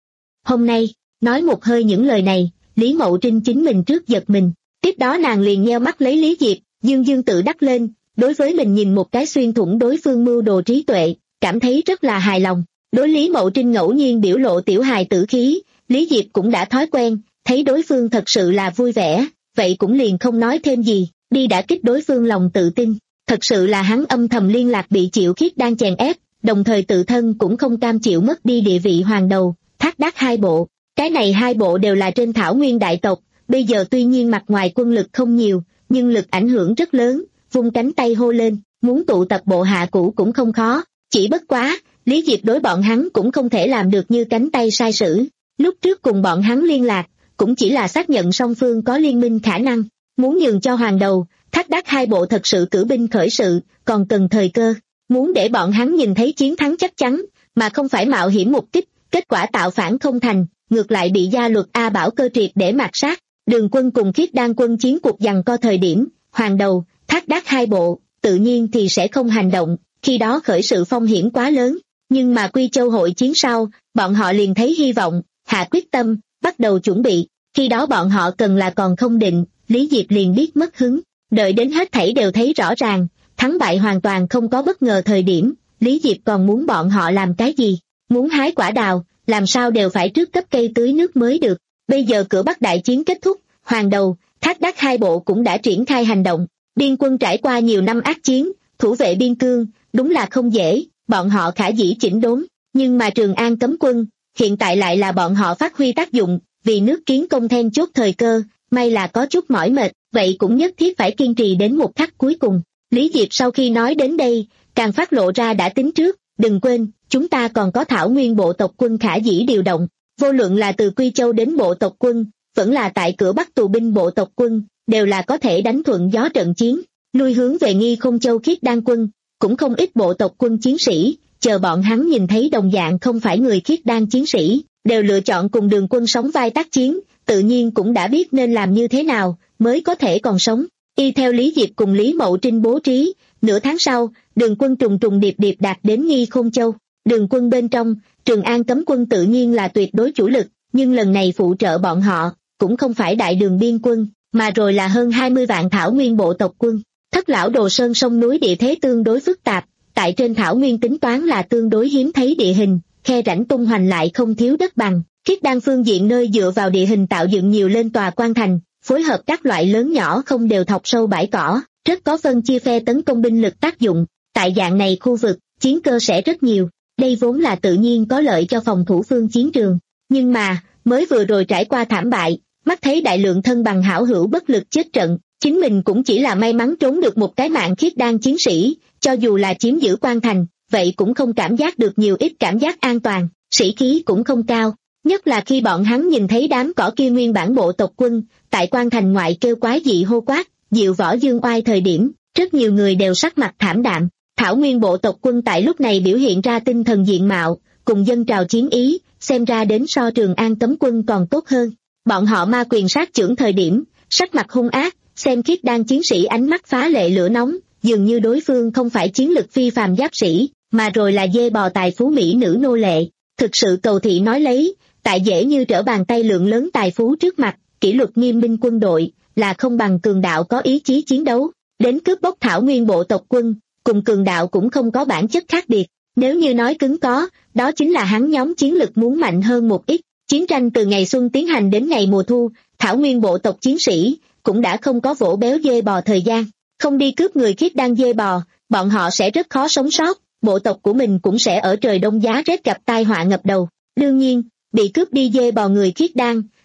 Speaker 2: Hôm nay, nói một hơi những lời này, Lý Mậu Trinh chính mình trước giật mình, tiếp đó nàng liền nheo mắt lấy Lý Diệp, dương dương tự đắc lên, đối với mình nhìn một cái xuyên thủng đối phương mưu đồ trí tuệ, cảm thấy rất là hài lòng. Đối Lý Mậu Trinh ngẫu nhiên biểu lộ tiểu hài tử khí, Lý Diệp cũng đã thói quen, thấy đối phương thật sự là vui vẻ, vậy cũng liền không nói thêm gì, đi đã kích đối phương lòng tự tin. Thật sự là hắn âm thầm liên lạc bị Triệu Khiết đang chèn ép, đồng thời tự thân cũng không cam chịu mất đi địa vị hoàng đầu, Thác Đác hai bộ. Cái này hai bộ đều là trên Thảo Nguyên đại tộc, bây giờ tuy nhiên mặt ngoài quân lực không nhiều, nhưng lực ảnh hưởng rất lớn, vung cánh tay hô lên, muốn tụ tập bộ hạ cũ cũng không khó, chỉ bất quá, Lý Diệp đối bọn hắn cũng không thể làm được như cánh tay sai sử. Lúc trước cùng bọn hắn liên lạc, cũng chỉ là xác nhận song phương có liên minh khả năng, muốn nhường cho hoàng đầu, Thác Đác hai bộ thật sự cử binh khởi sự, còn cần thời cơ, muốn để bọn hắn nhìn thấy chiến thắng chắc chắn, mà không phải mạo hiểm mục kích, kết quả tạo phản không thành, ngược lại bị gia luật A Bảo Cơ triệt để mạt sát. Đường quân cùng Khiết Đan quân chiến cuộc giằng co thời điểm, hoàng đầu, Thác Đác hai bộ, tự nhiên thì sẽ không hành động, khi đó khởi sự phong hiểm quá lớn, nhưng mà Quy Châu hội chiến sau, bọn họ liền thấy hy vọng, hạ quyết tâm, bắt đầu chuẩn bị, khi đó bọn họ cần là còn không định, Lý Diệp liền biết mất hứng, đợi đến hết thảy đều thấy rõ ràng, thắng bại hoàn toàn không có bất ngờ thời điểm, Lý Diệp còn muốn bọn họ làm cái gì, muốn hái quả đào, làm sao đều phải trước cấp cây tưới nước mới được. Bây giờ cửa Bắc đại chiến kết thúc, hoàng đầu, Thác Đác hai bộ cũng đã triển khai hành động, biên quân trải qua nhiều năm ác chiến, thủ vệ biên cương, đúng là không dễ, bọn họ khả dĩ chỉnh đốn, nhưng mà Trường An cấm quân, hiện tại lại là bọn họ phát huy tác dụng, vì nước kiến công then chốt thời cơ, may là có chút mỏi mệt, vậy cũng nhất thiết phải kiên trì đến một khắc cuối cùng. Lý Diệp sau khi nói đến đây, càng phát lộ ra đã tính trước, đừng quên, chúng ta còn có Thảo Nguyên bộ tộc quân khả dĩ điều động, vô luận là từ Quy Châu đến bộ tộc quân, vẫn là tại cửa Bắc tù binh bộ tộc quân, đều là có thể đánh thuận gió trận chiến, lui hướng về Nghi Không Châu Khiết Đan quân, cũng không ít bộ tộc quân chiến sĩ, chờ bọn hắn nhìn thấy đồng dạng không phải người Khiết Đan chiến sĩ, đều lựa chọn cùng Đường quân sóng vai tác chiến, tự nhiên cũng đã biết nên làm như thế nào, mới có thể còn sống. Y theo Lý Diệp cùng Lý Mậu Trinh bố trí, nửa tháng sau, Đường quân trùng trùng điệp điệp đạt đến Nghi Không Châu. Đường quân bên trong, Trường An cấm quân tự nhiên là tuyệt đối chủ lực, nhưng lần này phụ trợ bọn họ, cũng không phải đại đường biên quân, mà rồi là hơn hai mươi vạn Thảo Nguyên bộ tộc quân. Thất lão Đồ Sơn sông núi địa thế tương đối phức tạp, tại trên Thảo Nguyên tính toán là tương đối hiếm thấy địa hình, khe rãnh tung hoành lại không thiếu đất bằng. Khiết Đan phương diện nơi dựa vào địa hình tạo dựng nhiều lên tòa quan thành, phối hợp các loại lớn nhỏ không đều thọc sâu bãi cỏ, rất có phân chia phe tấn công binh lực tác dụng. Tại dạng này khu vực, chiến cơ sẽ rất nhiều, đây vốn là tự nhiên có lợi cho phòng thủ phương chiến trường. Nhưng mà, mới vừa rồi trải qua thảm bại, mắt thấy đại lượng thân bằng hảo hữu bất lực chết trận, chính mình cũng chỉ là may mắn trốn được một cái mạng Khiết Đan chiến sĩ, cho dù là chiếm giữ quan thành, vậy cũng không cảm giác được nhiều ít cảm giác an toàn, sĩ khí cũng không cao. Nhất là khi bọn hắn nhìn thấy đám cỏ kia nguyên bản bộ tộc quân, tại quan thành ngoại kêu quái dị hô quát, diệu võ dương oai thời điểm, rất nhiều người đều sắc mặt thảm đạm. Thảo Nguyên bộ tộc quân tại lúc này biểu hiện ra tinh thần diện mạo, cùng dân trào chiến ý, xem ra đến so Trường An cấm quân còn tốt hơn. Bọn họ ma quyền sát chưởng thời điểm, sắc mặt hung ác, xem Khiết Đan chiến sĩ ánh mắt phá lệ lửa nóng, dường như đối phương không phải chiến lực phi phàm giáp sĩ, mà rồi là dê bò tài phú mỹ nữ nô lệ. Thực sự cầu thị nói lấy, tại dễ như trở bàn tay lượng lớn tài phú trước mặt, kỷ luật nghiêm minh quân đội, là không bằng cường đạo có ý chí chiến đấu. Đến cướp bóc Thảo Nguyên bộ tộc quân, cùng cường đạo cũng không có bản chất khác biệt. Nếu như nói cứng có, đó chính là hắn nhóm chiến lực muốn mạnh hơn một ít. Chiến tranh từ ngày xuân tiến hành đến ngày mùa thu, Thảo Nguyên bộ tộc chiến sĩ cũng đã không có vỗ béo dê bò thời gian. Không đi cướp người Khiết Đan dê bò, bọn họ sẽ rất khó sống sót, bộ tộc của mình cũng sẽ ở trời đông giá rét gặp tai họa ngập đầu. Đương nhiên, bị cướp đi dê bò người Khiết Đan,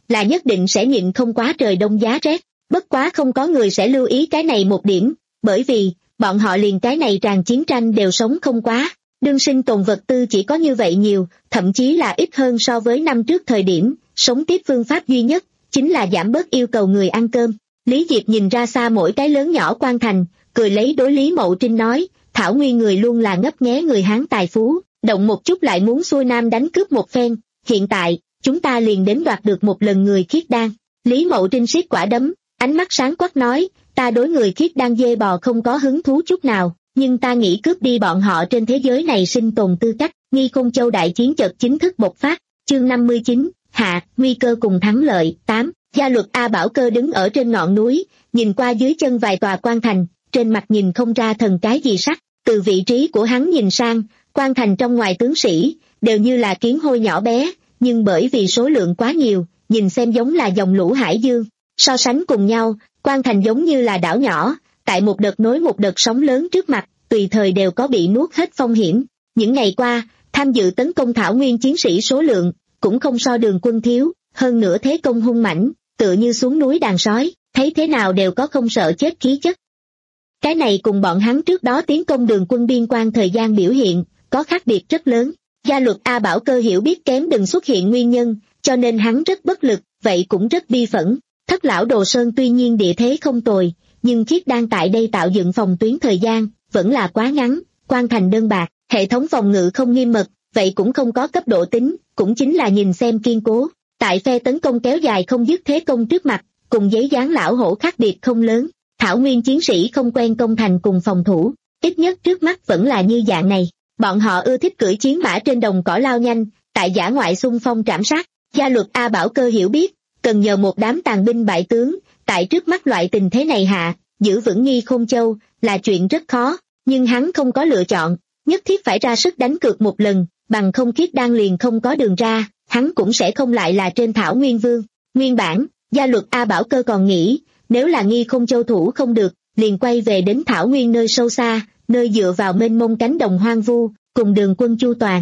Speaker 2: là nhất định sẽ nhịn không quá trời đông giá rét. Bất quá không có người sẽ lưu ý cái này một điểm, bởi vì bọn họ liền cái này tràn chiến tranh đều sống không quá. Đương sinh tồn vật tư chỉ có như vậy nhiều, thậm chí là ít hơn so với năm trước thời điểm, sống tiếp phương pháp duy nhất, chính là giảm bớt yêu cầu người ăn cơm. Lý Diệp nhìn ra xa mỗi cái lớn nhỏ quan thành, cười lấy đối Lý Mậu Trinh nói, thảo nguyên người luôn là ngấp nghé người Hán tài phú, động một chút lại muốn xuôi nam đánh cướp một phen, hiện tại, chúng ta liền đến đoạt được một lần người khiết đan. Lý Mậu Trinh siết quả đấm, ánh mắt sáng quắc nói, ta đối người khiết đan dê bò không có hứng thú chút nào, nhưng ta nghĩ cướp đi bọn họ trên thế giới này sinh tồn tư cách. Nghi Khôn Châu đại chiến chợt chính thức bộc phát, chương năm mươi chín, hạ, nguy cơ cùng thắng lợi. Tám. Gia luật A Bảo Cơ đứng ở trên ngọn núi, nhìn qua dưới chân vài tòa quan thành, trên mặt nhìn không ra thần cái gì sắc, từ vị trí của hắn nhìn sang, quan thành trong ngoài tướng sĩ, đều như là kiến hôi nhỏ bé, nhưng bởi vì số lượng quá nhiều, nhìn xem giống là dòng lũ hải dương, so sánh cùng nhau, quan thành giống như là đảo nhỏ, tại một đợt nối một đợt sóng lớn trước mặt, tùy thời đều có bị nuốt hết phong hiểm. Những ngày qua, tham dự tấn công thảo nguyên chiến sĩ số lượng, cũng không so Đường Quân thiếu, hơn nữa thế công hung mãnh, tựa như xuống núi đàn sói, thấy thế nào đều có không sợ chết khí chất. Cái này cùng bọn hắn trước đó tiến công Đường Quân biên quan thời gian biểu hiện, có khác biệt rất lớn. Gia luật A Bảo Cơ hiểu biết kém đừng xuất hiện nguyên nhân, cho nên hắn rất bất lực, vậy cũng rất bi phẫn. Thất lão Đồ Sơn tuy nhiên địa thế không tồi, nhưng khiết đan tại đây tạo dựng phòng tuyến thời gian, vẫn là quá ngắn, quan thành đơn bạc, hệ thống phòng ngự không nghiêm mật, vậy cũng không có cấp độ tính, cũng chính là nhìn xem kiên cố. Tại phe tấn công kéo dài không dứt thế công trước mặt, cùng giấy dán lão hổ khác biệt không lớn, thảo nguyên chiến sĩ không quen công thành cùng phòng thủ, ít nhất trước mắt vẫn là như dạng này. Bọn họ ưa thích cưỡi chiến mã trên đồng cỏ lao nhanh, tại dã ngoại xung phong trảm sát. Gia luật A Bảo Cơ hiểu biết, cần nhờ một đám tàn binh bại tướng, tại trước mắt loại tình thế này hạ, giữ vững Nghi Khôn Châu, là chuyện rất khó, nhưng hắn không có lựa chọn, nhất thiết phải ra sức đánh cược một lần, bằng không khiết đan liền không có đường ra, hắn cũng sẽ không lại là trên thảo nguyên vương. Nguyên bản, gia luật A Bảo Cơ còn nghĩ, nếu là Nghi Khôn Châu thủ không được, liền quay về đến thảo nguyên nơi sâu xa, nơi dựa vào mênh mông cánh đồng hoang vu, cùng Đường Quân chu toàn.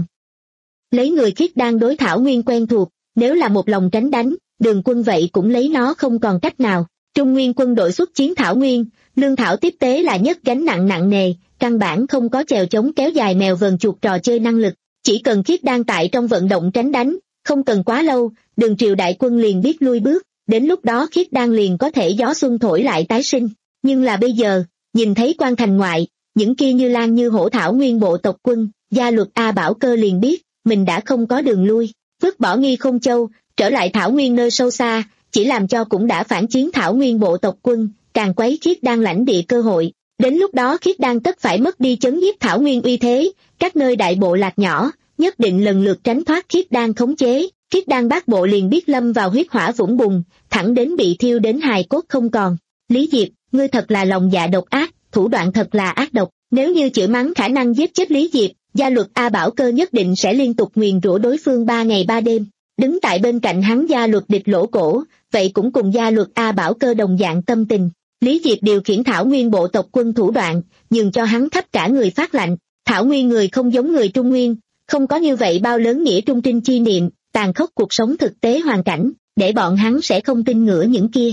Speaker 2: Lấy người khiết đan đối thảo nguyên quen thuộc, nếu là một lòng tránh đánh, Đường Quân vậy cũng lấy nó không còn cách nào. Trung Nguyên quân đội xuất chiến thảo nguyên, lương thảo tiếp tế là nhất gánh nặng nặng nề, căn bản không có chèo chống kéo dài mèo vờn chuột trò chơi năng lực, chỉ cần khiết đan tại trong vận động tránh đánh, không cần quá lâu, Đường Triều đại quân liền biết lui bước, đến lúc đó khiết đan liền có thể gió xuân thổi lại tái sinh. Nhưng là bây giờ, nhìn thấy quan thành ngoại, những kia như lan như hổ thảo nguyên bộ tộc quân, gia luật A Bảo Cơ liền biết, mình đã không có đường lui, vứt bỏ Nghi Khôn Châu, trở lại thảo nguyên nơi sâu xa, chỉ làm cho cũng đã phản chiến thảo nguyên bộ tộc quân, càng quấy khiết đan lãnh địa cơ hội. Đến lúc đó khiết đan tất phải mất đi chấn nhiếp thảo nguyên uy thế, các nơi đại bộ lạc nhỏ, nhất định lần lượt tránh thoát khiết đan khống chế, khiết đan bát bộ liền biết lâm vào huyết hỏa vũng bùn, thẳng đến bị thiêu đến hài cốt không còn. Lý Diệp, ngươi thật là lòng dạ độc ác, thủ đoạn thật là ác độc, nếu như chửi mắng khả năng giết chết Lý Diệp, gia luật A Bảo Cơ nhất định sẽ liên tục nguyền rủa đối phương ba ngày ba đêm. Đứng tại bên cạnh hắn gia luật địch lỗ cổ, vậy cũng cùng gia luật A Bảo Cơ đồng dạng tâm tình. Lý Diệp điều khiển thảo nguyên bộ tộc quân thủ đoạn, nhường cho hắn khắp cả người phát lạnh. Thảo nguyên người không giống người Trung Nguyên, không có như vậy bao lớn nghĩa trung trinh chi niệm, tàn khốc cuộc sống thực tế hoàn cảnh, để bọn hắn sẽ không tin ngửa những kia.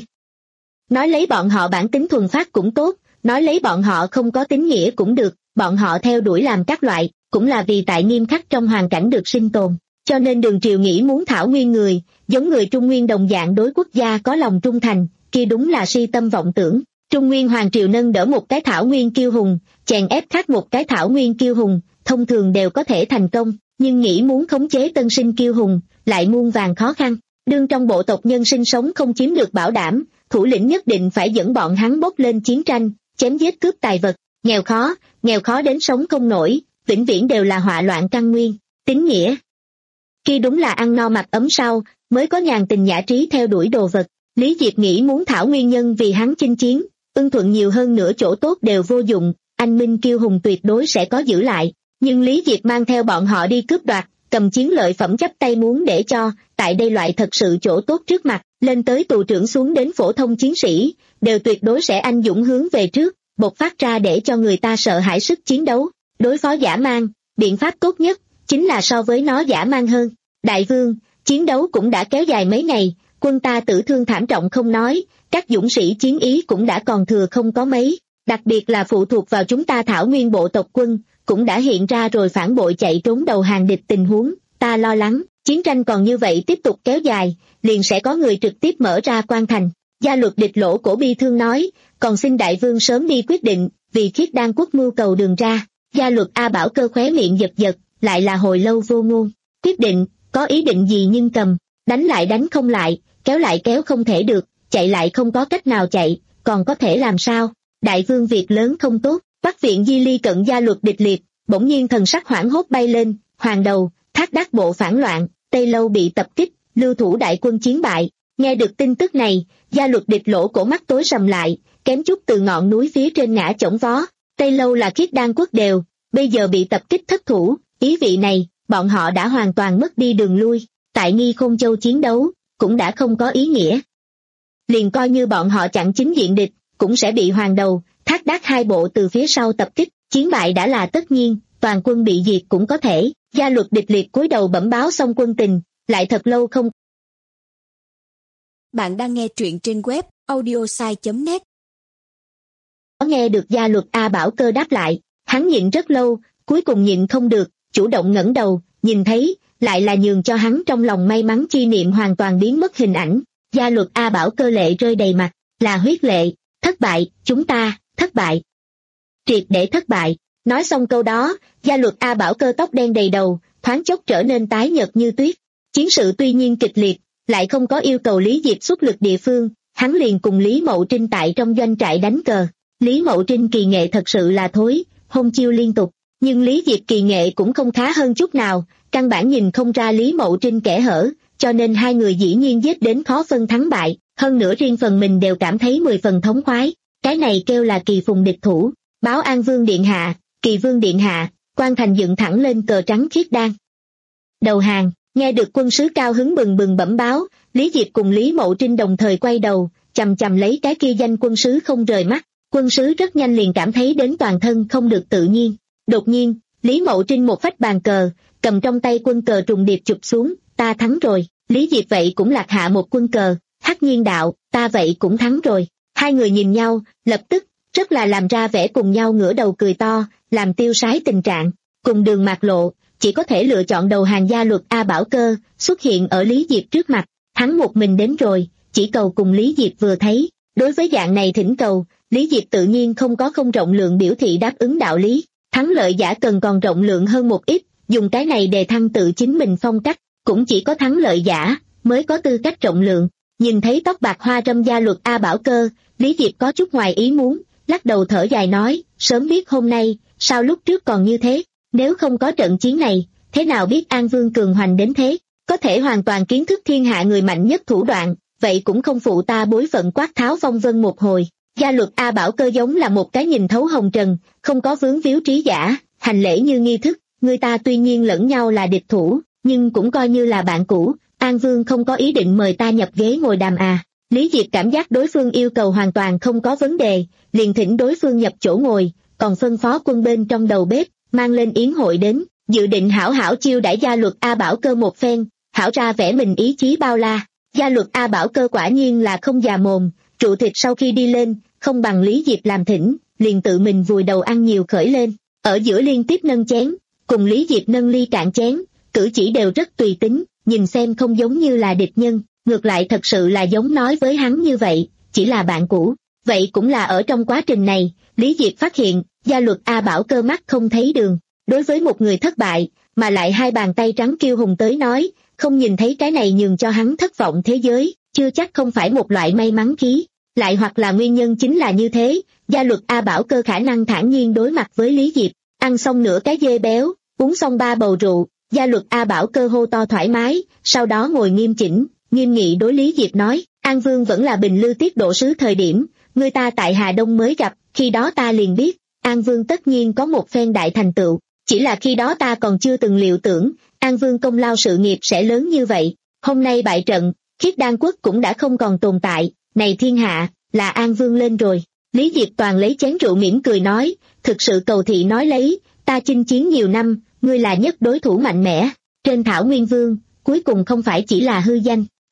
Speaker 2: Nói lấy bọn họ bản tính thuần phát cũng tốt, nói lấy bọn họ không có tính nghĩa cũng được, bọn họ theo đuổi làm các loại, cũng là vì tại nghiêm khắc trong hoàn cảnh được sinh tồn. Cho nên Đường Triều nghĩ muốn thảo nguyên người, giống người Trung Nguyên đồng dạng đối quốc gia có lòng trung thành, kia đúng là si tâm vọng tưởng. Trung Nguyên Hoàng Triều nâng đỡ một cái thảo nguyên kiêu hùng, chèn ép khác một cái thảo nguyên kiêu hùng, thông thường đều có thể thành công, nhưng nghĩ muốn khống chế tân sinh kiêu hùng, lại muôn vàn khó khăn. Đương trong bộ tộc nhân sinh sống không chiếm được bảo đảm, thủ lĩnh nhất định phải dẫn bọn hắn bốc lên chiến tranh, chém giết cướp tài vật, nghèo khó, nghèo khó đến sống không nổi, vĩnh viễn đều là họa loạn căn nguyên. Tín nghĩa khi đúng là ăn no mặc ấm sau, mới có nhàn tình nhã trí theo đuổi đồ vật. Lý Diệp nghĩ muốn thảo nguyên nhân vì hắn chinh chiến, ưng thuận nhiều hơn nữa chỗ tốt đều vô dụng, anh minh kiêu hùng tuyệt đối sẽ có giữ lại. Nhưng Lý Diệp mang theo bọn họ đi cướp đoạt, cầm chiến lợi phẩm chắp tay muốn để cho, tại đây loại thật sự chỗ tốt trước mặt, lên tới tù trưởng xuống đến phổ thông chiến sĩ, đều tuyệt đối sẽ anh dũng hướng về trước, bộc phát ra để cho người ta sợ hãi sức chiến đấu. Đối phó dã man, biện pháp tốt nhất, chính là so với nó dã man hơn. Đại vương, chiến đấu cũng đã kéo dài mấy ngày, quân ta tử thương thảm trọng không nói, các dũng sĩ chiến ý cũng đã còn thừa không có mấy, đặc biệt là phụ thuộc vào chúng ta Thảo Nguyên bộ tộc quân, cũng đã hiện ra rồi phản bội chạy trốn đầu hàng địch tình huống, ta lo lắng, chiến tranh còn như vậy tiếp tục kéo dài, liền sẽ có người trực tiếp mở ra quan thành. Gia Luật Địch Lỗ Cổ bi thương nói, còn xin đại vương sớm đi quyết định, vì Khiết Đan quốc mưu cầu đường ra. Gia Luật A Bảo Cơ khóe miệng giật giật, lại là hồi lâu vô ngôn. Quyết định, có ý định gì nhưng cầm, đánh lại đánh không lại, kéo lại kéo không thể được, chạy lại không có cách nào chạy, còn có thể làm sao? Đại vương việc lớn không tốt. Bắc viện Di Ly cận Gia Luật Địch liệt, bỗng nhiên thần sắc hoảng hốt bay lên, hoàng đầu, Thác Đác bộ phản loạn, Tây Lâu bị tập kích, lưu thủ đại quân chiến bại. Nghe được tin tức này, Gia Luật Địch Lỗ Cổ mắt tối sầm lại, kém chút từ ngọn núi phía trên ngã chổng vó. Tây Lâu là Khiết Đan quốc đều, bây giờ bị tập kích thất thủ, ý vị này, bọn họ đã hoàn toàn mất đi đường lui, tại Nghi Khôn Châu chiến đấu, cũng đã không có ý nghĩa. Liền coi như bọn họ chặn chính diện địch, cũng sẽ bị hoàng đầu, Thác Đác hai bộ từ phía sau tập kích, chiến bại đã là tất nhiên, toàn quân bị diệt cũng có thể. Gia Luật Địch liệt cúi đầu bẩm báo xong quân tình, lại thật lâu không.
Speaker 3: Bạn đang nghe truyện trên web audiosai chấm net.
Speaker 2: Có nghe được Gia Luật A Bảo Cơ đáp lại, hắn nhịn rất lâu, cuối cùng nhịn không được, chủ động ngẩng đầu, nhìn thấy, lại là nhường cho hắn trong lòng may mắn chi niệm hoàn toàn biến mất hình ảnh. Gia Luật A Bảo Cơ lệ rơi đầy mặt, là huyết lệ, thất bại, chúng ta, thất bại. Triệt để thất bại. Nói xong câu đó, Gia Luật A Bảo Cơ tóc đen đầy đầu, thoáng chốc trở nên tái nhợt như tuyết. Chiến sự tuy nhiên kịch liệt, lại không có yêu cầu Lý Diệp xuất lực địa phương, hắn liền cùng Lý Mậu Trinh tại trong doanh trại đánh cờ. Lý Mậu Trinh kỳ nghệ thật sự là thối, hôn chiêu liên tục, nhưng Lý Diệp kỳ nghệ cũng không khá hơn chút nào, căn bản nhìn không ra Lý Mậu Trinh kẽ hở, cho nên hai người dĩ nhiên giết đến khó phân thắng bại, hơn nữa riêng phần mình đều cảm thấy mười phần thống khoái. Cái này kêu là kỳ phùng địch thủ, báo An Vương Điện Hạ, Kỳ Vương Điện Hạ, quan thành dựng thẳng lên cờ trắng Khiết Đan. Đầu hàng, nghe được quân sứ cao hứng bừng bừng bẩm báo, Lý Diệp cùng Lý Mậu Trinh đồng thời quay đầu, chằm chằm lấy cái kia danh quân sứ không rời mắt, quân sứ rất nhanh liền cảm thấy đến toàn thân không được tự nhiên. Đột nhiên, Lý Mậu Trinh một phách bàn cờ, cầm trong tay quân cờ trùng điệp chụp xuống, ta thắng rồi. Lý Diệp vậy cũng lạc hạ một quân cờ, Hắc Nhiên đạo, ta vậy cũng thắng rồi. Hai người nhìn nhau, lập tức, rất là làm ra vẻ cùng nhau ngửa đầu cười to, làm tiêu sái tình trạng. Cùng đường mạc lộ, chỉ có thể lựa chọn đầu hàng Gia Luật A Bảo Cơ, xuất hiện ở Lý Diệp trước mặt. Hắn một mình đến rồi, chỉ cầu cùng Lý Diệp vừa thấy. Đối với dạng này thỉnh cầu, Lý Diệp tự nhiên không có không rộng lượng biểu thị đáp ứng đạo lý. Thắng lợi giả cần còn rộng lượng hơn một ít, dùng cái này đề thăng tự chính mình phong cách, cũng chỉ có thắng lợi giả mới có tư cách rộng lượng. Nhìn thấy tóc bạc hoa râm Gia Luật A Bảo Cơ, Lý Diệp có chút ngoài ý muốn, lắc đầu thở dài nói, sớm biết hôm nay, sao lúc trước còn như thế, nếu không có trận chiến này, thế nào biết An Vương cường hoành đến thế, có thể hoàn toàn kiến thức thiên hạ người mạnh nhất thủ đoạn, vậy cũng không phụ ta bối phận quát tháo phong vân một hồi. Gia Luật A Bảo Cơ giống là một cái nhìn thấu hồng trần, không có vướng víu trí giả, hành lễ như nghi thức, người ta tuy nhiên lẫn nhau là địch thủ, nhưng cũng coi như là bạn cũ. An Vương không có ý định mời ta nhập ghế ngồi đàm à. Lý Diệp cảm giác đối phương yêu cầu hoàn toàn không có vấn đề, liền thỉnh đối phương nhập chỗ ngồi, còn phân phó quân bên trong đầu bếp, mang lên yến hội đến, dự định hảo hảo chiêu đãi Gia Luật A Bảo Cơ một phen, hảo ra vẻ mình ý chí bao la. Gia Luật A Bảo Cơ quả nhiên là không già mồm, trụ thịt sau khi đi lên, không bằng Lý Diệp làm thỉnh, liền tự mình vùi đầu ăn nhiều khởi lên, ở giữa liên tiếp nâng chén, cùng Lý Diệp nâng ly cạn chén, cử chỉ đều rất tùy tính, nhìn xem không giống như là địch nhân, ngược lại thật sự là giống nói với hắn như vậy, chỉ là bạn cũ. Vậy cũng là ở trong quá trình này, Lý Diệp phát hiện, Gia Luật A Bảo Cơ mắt không thấy đường. Đối với một người thất bại, mà lại hai bàn tay trắng kiêu hùng tới nói, không nhìn thấy cái này nhường cho hắn thất vọng thế giới, chưa chắc không phải một loại may mắn khí. Lại hoặc là nguyên nhân chính là như thế, Gia Luật A Bảo Cơ khả năng thản nhiên đối mặt với Lý Diệp, ăn xong nửa cái dê béo, uống xong ba bầu rượu, Gia Luật A Bảo Cơ hô to thoải mái, sau đó ngồi nghiêm chỉnh, nghiêm nghị đối Lý Diệp nói, An Vương vẫn là Bình Lư tiết độ sứ thời điểm, người ta tại Hà Đông mới gặp, khi đó ta liền biết, An Vương tất nhiên có một phen đại thành tựu, chỉ là khi đó ta còn chưa từng liệu tưởng, An Vương công lao sự nghiệp sẽ lớn như vậy. Hôm nay bại trận, Khiết Đan quốc cũng đã không còn tồn tại, này thiên hạ, là An Vương lên rồi. Lý Diệp toàn lấy chén rượu mỉm cười nói, thực sự cầu thị nói lấy, ta chinh chiến nhiều năm, ngươi là nhất đối thủ mạnh mẽ, trên thảo nguyên vương, cuối cùng không phải chỉ là hư danh,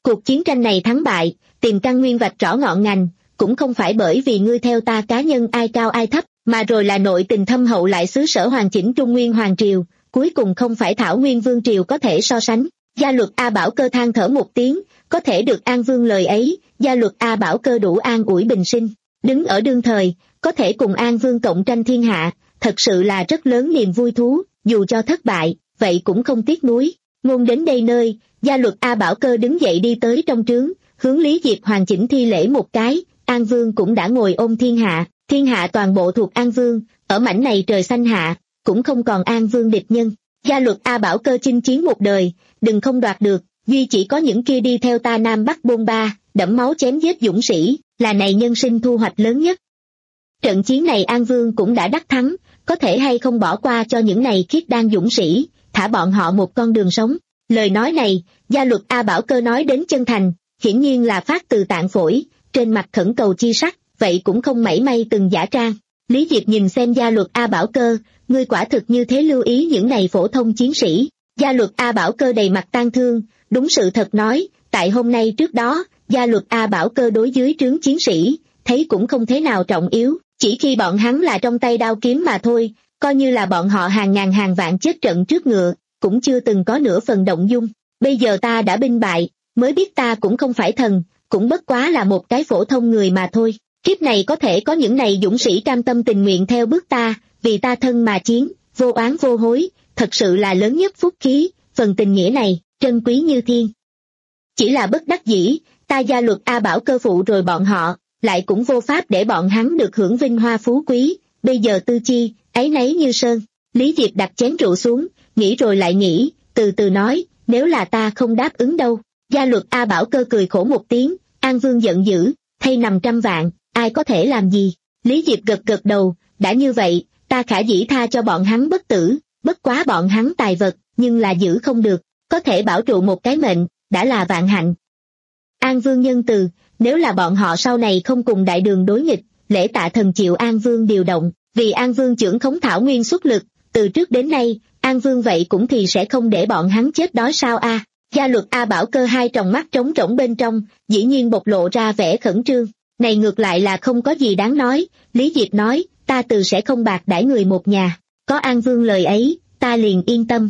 Speaker 2: Cuộc chiến tranh này thắng bại, tìm căn nguyên vạch rõ ngọn ngành, cũng không phải bởi vì ngươi theo ta cá nhân ai cao ai thấp, mà rồi là nội tình thâm hậu lại xứ sở hoàn chỉnh Trung Nguyên Hoàng Triều, cuối cùng không phải Thảo Nguyên Vương Triều có thể so sánh. Gia luật A Bảo Cơ than thở một tiếng, có thể được An Vương lời ấy, gia luật A Bảo Cơ đủ an ủi bình sinh. Đứng ở đương thời, có thể cùng An Vương cộng tranh thiên hạ, thật sự là rất lớn niềm vui thú, dù cho thất bại, vậy cũng không tiếc nuối. Ngôn đến đây nơi, gia luật A Bảo Cơ đứng dậy đi tới trong trướng, hướng Lý Diệp hoàn chỉnh thi lễ một cái, An Vương cũng đã ngồi ôm thiên hạ, thiên hạ toàn bộ thuộc An Vương, ở mảnh này trời xanh hạ, cũng không còn An Vương địch nhân. Gia luật A Bảo Cơ chinh chiến một đời, đừng không đoạt được, duy chỉ có những kia đi theo ta Nam Bắc bôn ba, đẫm máu chém giết dũng sĩ, là này nhân sinh thu hoạch lớn nhất. Trận chiến này An Vương cũng đã đắc thắng, có thể hay không bỏ qua cho những này khiết đan dũng sĩ, thả bọn họ một con đường sống. Lời nói này, gia luật A Bảo Cơ nói đến chân thành, hiển nhiên là phát từ tạng phổi, trên mặt khẩn cầu chi sắc, vậy cũng không mảy may từng giả trang. Lý Diệp nhìn xem gia luật A Bảo Cơ, ngươi quả thực như thế lưu ý những này phổ thông chiến sĩ. Gia luật A Bảo Cơ đầy mặt tang thương, đúng sự thật nói, tại hôm nay trước đó, gia luật A Bảo Cơ đối dưới trướng chiến sĩ, thấy cũng không thế nào trọng yếu, chỉ khi bọn hắn là trong tay đao kiếm mà thôi, coi như là bọn họ hàng ngàn hàng vạn chết trận trước ngựa, cũng chưa từng có nửa phần động dung. Bây giờ ta đã binh bại, mới biết ta cũng không phải thần, cũng bất quá là một cái phổ thông người mà thôi. Kiếp này có thể có những này dũng sĩ cam tâm tình nguyện theo bước ta, vì ta thân mà chiến, vô oán vô hối, thật sự là lớn nhất phúc khí, phần tình nghĩa này, trân quý như thiên. Chỉ là bất đắc dĩ, ta gia luật A Bảo Cơ phụ rồi bọn họ, lại cũng vô pháp để bọn hắn được hưởng vinh hoa phú quý, bây giờ tư chi, áy náy như sơn. Lý Diệp đặt chén rượu xuống, nghĩ rồi lại nghĩ, từ từ nói, nếu là ta không đáp ứng đâu. Gia luật A Bảo Cơ cười khổ một tiếng, An Vương giận dữ, thay nằm trăm vạn, ai có thể làm gì. Lý Diệp gật gật đầu, đã như vậy, ta khả dĩ tha cho bọn hắn bất tử, bất quá bọn hắn tài vật, nhưng là giữ không được, có thể bảo trụ một cái mệnh, đã là vạn hạnh. An Vương nhân từ, nếu là bọn họ sau này không cùng đại đường đối nghịch, lễ tạ thần chịu An Vương điều động, vì An Vương trưởng khống Thảo Nguyên xuất lực, từ trước đến nay, An Vương vậy cũng thì sẽ không để bọn hắn chết đói sao a? À? Gia luật A Bảo Cơ hai tròng mắt trống rỗng bên trong, dĩ nhiên bộc lộ ra vẻ khẩn trương, này ngược lại là không có gì đáng nói. Lý Diệp nói, ta từ sẽ không bạc đãi người một nhà, có An Vương lời ấy, ta liền yên tâm.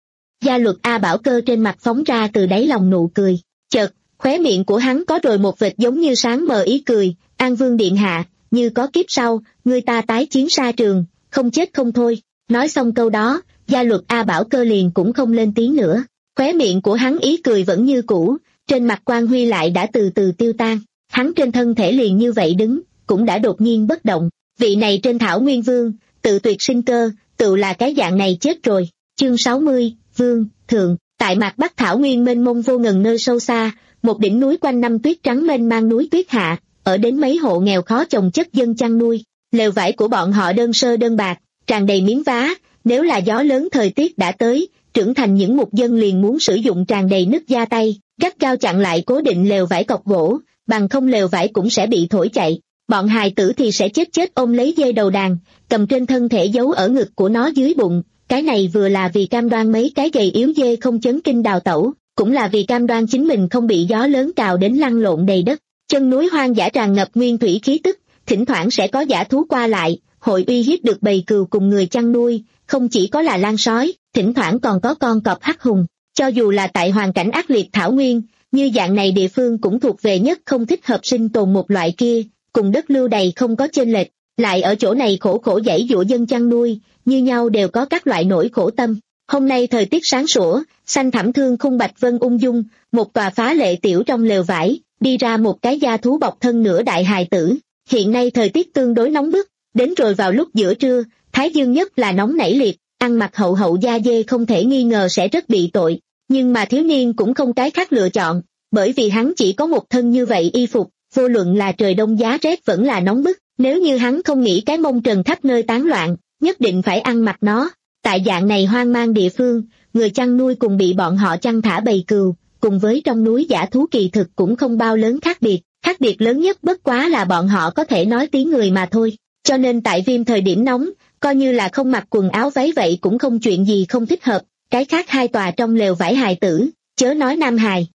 Speaker 2: Gia luật A Bảo Cơ trên mặt phóng ra từ đáy lòng nụ cười, chợt, khóe miệng của hắn có rồi một vệt giống như sáng mờ ý cười, An Vương điện hạ, như có kiếp sau, người ta tái chiến xa trường, không chết không thôi. Nói xong câu đó, gia luật A Bảo Cơ liền cũng không lên tiếng nữa, khóe miệng của hắn ý cười vẫn như cũ, trên mặt quang huy lại đã từ từ tiêu tan, hắn trên thân thể liền như vậy đứng, cũng đã đột nhiên bất động, vị này trên Thảo Nguyên Vương, tự tuyệt sinh cơ, tự là cái dạng này chết rồi. Chương sáu mươi, Vương, Thượng, tại mặt Bắc Thảo Nguyên mênh mông vô ngần nơi sâu xa, một đỉnh núi quanh năm tuyết trắng mênh mang núi tuyết hạ, ở đến mấy hộ nghèo khó trồng chất dân chăn nuôi, lều vải của bọn họ đơn sơ đơn bạc, tràn đầy miếng vá, nếu là gió lớn thời tiết đã tới, trưởng thành những mục dân liền muốn sử dụng tràn đầy nứt da tay, gắt gao chặn lại cố định lều vải cọc gỗ, bằng không lều vải cũng sẽ bị thổi chạy. Bọn hài tử thì sẽ chết chết ôm lấy dê đầu đàn, cầm trên thân thể giấu ở ngực của nó dưới bụng, cái này vừa là vì cam đoan mấy cái gầy yếu dê không chấn kinh đào tẩu, cũng là vì cam đoan chính mình không bị gió lớn cào đến lăn lộn đầy đất. Chân núi hoang dã tràn ngập nguyên thủy khí tức, thỉnh thoảng sẽ có dã thú qua lại, hội uy hiếp được bầy cừu cùng người chăn nuôi, không chỉ có là lang sói, thỉnh thoảng còn có con cọp hắc hùng. Cho dù là tại hoàn cảnh ác liệt Thảo Nguyên, như dạng này địa phương cũng thuộc về nhất không thích hợp sinh tồn một loại kia, cùng đất lưu đầy không có chênh lệch, lại ở chỗ này khổ khổ dãy dụa dân chăn nuôi, như nhau đều có các loại nỗi khổ tâm. Hôm nay thời tiết sáng sủa, xanh thẳm thương khung bạch vân ung dung, một tòa phá lệ tiểu trong lều vải, đi ra một cái da thú bọc thân nửa đại hài tử. Hiện nay thời tiết tương đối nóng bức, đến rồi vào lúc giữa trưa, thái dương nhất là nóng nảy liệt, ăn mặc hậu hậu da dê không thể nghi ngờ sẽ rất bị tội, nhưng mà thiếu niên cũng không cái khác lựa chọn, bởi vì hắn chỉ có một thân như vậy y phục, vô luận là trời đông giá rét vẫn là nóng bức, nếu như hắn không nghĩ cái mông trần khắp nơi tán loạn, nhất định phải ăn mặc nó. Tại dạng này hoang mang địa phương, người chăn nuôi cùng bị bọn họ chăn thả bầy cừu, cùng với trong núi dã thú kỳ thực cũng không bao lớn khác biệt, khác biệt lớn nhất bất quá là bọn họ có thể nói tiếng người mà thôi, cho nên tại Viêm thời điểm nóng, coi như là không mặc quần áo váy vậy cũng không chuyện gì không thích hợp. Cái khác hai tòa trong lều vải hài tử, chớ nói nam hài,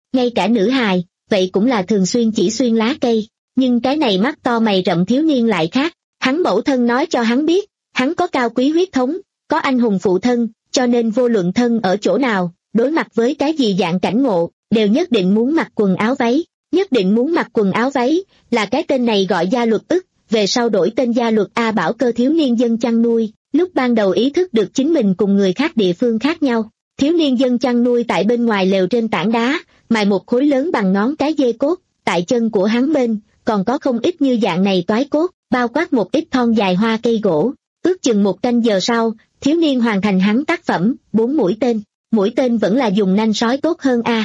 Speaker 2: ngay cả nữ hài, vậy cũng là thường xuyên chỉ xuyên lá cây, nhưng cái này mắt to mày rậm thiếu niên lại khác, hắn mẫu thân nói cho hắn biết, hắn có cao quý huyết thống, có anh hùng phụ thân, cho nên vô luận thân ở chỗ nào, đối mặt với cái gì dạng cảnh ngộ, đều nhất định muốn mặc quần áo váy, nhất định muốn mặc quần áo váy, là cái tên này gọi Gia Luật ức, về sau đổi tên Gia Luật A Bảo Cơ. Thiếu niên dân chăn nuôi, lúc ban đầu ý thức được chính mình cùng người khác địa phương khác nhau, thiếu niên dân chăn nuôi tại bên ngoài lều trên tảng đá, mài một khối lớn bằng ngón cái dê cốt, tại chân của hắn bên, còn có không ít như dạng này toái cốt, bao quát một ít thon dài hoa cây gỗ. Ước chừng một canh giờ sau, thiếu niên hoàn thành hắn tác phẩm, bốn mũi tên, mũi tên vẫn là dùng nanh sói tốt hơn a.